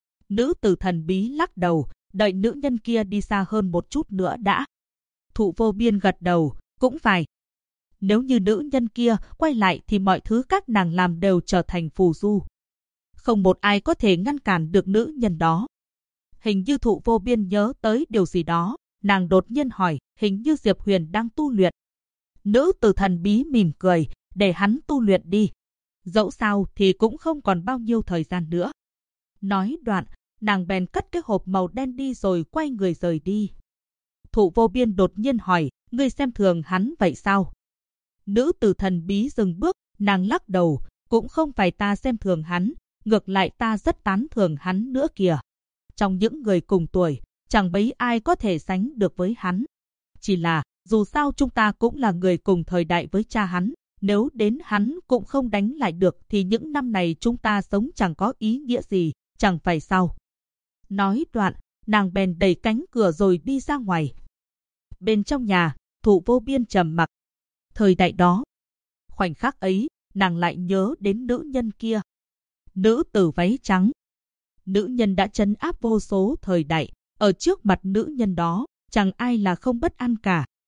Nữ tử thần bí lắc đầu, đợi nữ nhân kia đi xa hơn một chút nữa đã. Thụ Vô Biên gật đầu, cũng phải. Nếu như nữ nhân kia quay lại thì mọi thứ các nàng làm đều trở thành phù du. Không một ai có thể ngăn cản được nữ nhân đó. Hình như Thụ Vô Biên nhớ tới điều gì đó, nàng đột nhiên hỏi, hình như Diệp Huyền đang tu luyện. Nữ tử thần bí mỉm cười, để hắn tu luyện đi. Dẫu sao thì cũng không còn bao nhiêu thời gian nữa. Nói đoạn, nàng bèn cất cái hộp màu đen đi rồi quay người rời đi. Thụ Vô Biên đột nhiên hỏi, ngươi xem thường hắn vậy sao? Nữ tử thần bí dừng bước, nàng lắc đầu, cũng không phải ta xem thường hắn, ngược lại ta rất tán thưởng hắn nữa kìa. Trong những người cùng tuổi, chẳng mấy ai có thể sánh được với hắn. Chỉ là, dù sao chúng ta cũng là người cùng thời đại với cha hắn, nếu đến hắn cũng không đánh lại được thì những năm này chúng ta sống chẳng có ý nghĩa gì, chẳng phải sao? Nói đoạn, nàng bèn đẩy cánh cửa rồi đi ra ngoài. Bên trong nhà, Thụ Vô Biên trầm mặc. Thời đại đó, khoảnh khắc ấy, nàng lại nhớ đến nữ nhân kia. Nữ tử váy trắng. Nữ nhân đã trấn áp vô số thời đại, ở trước mặt nữ nhân đó, chẳng ai là không bất an cả,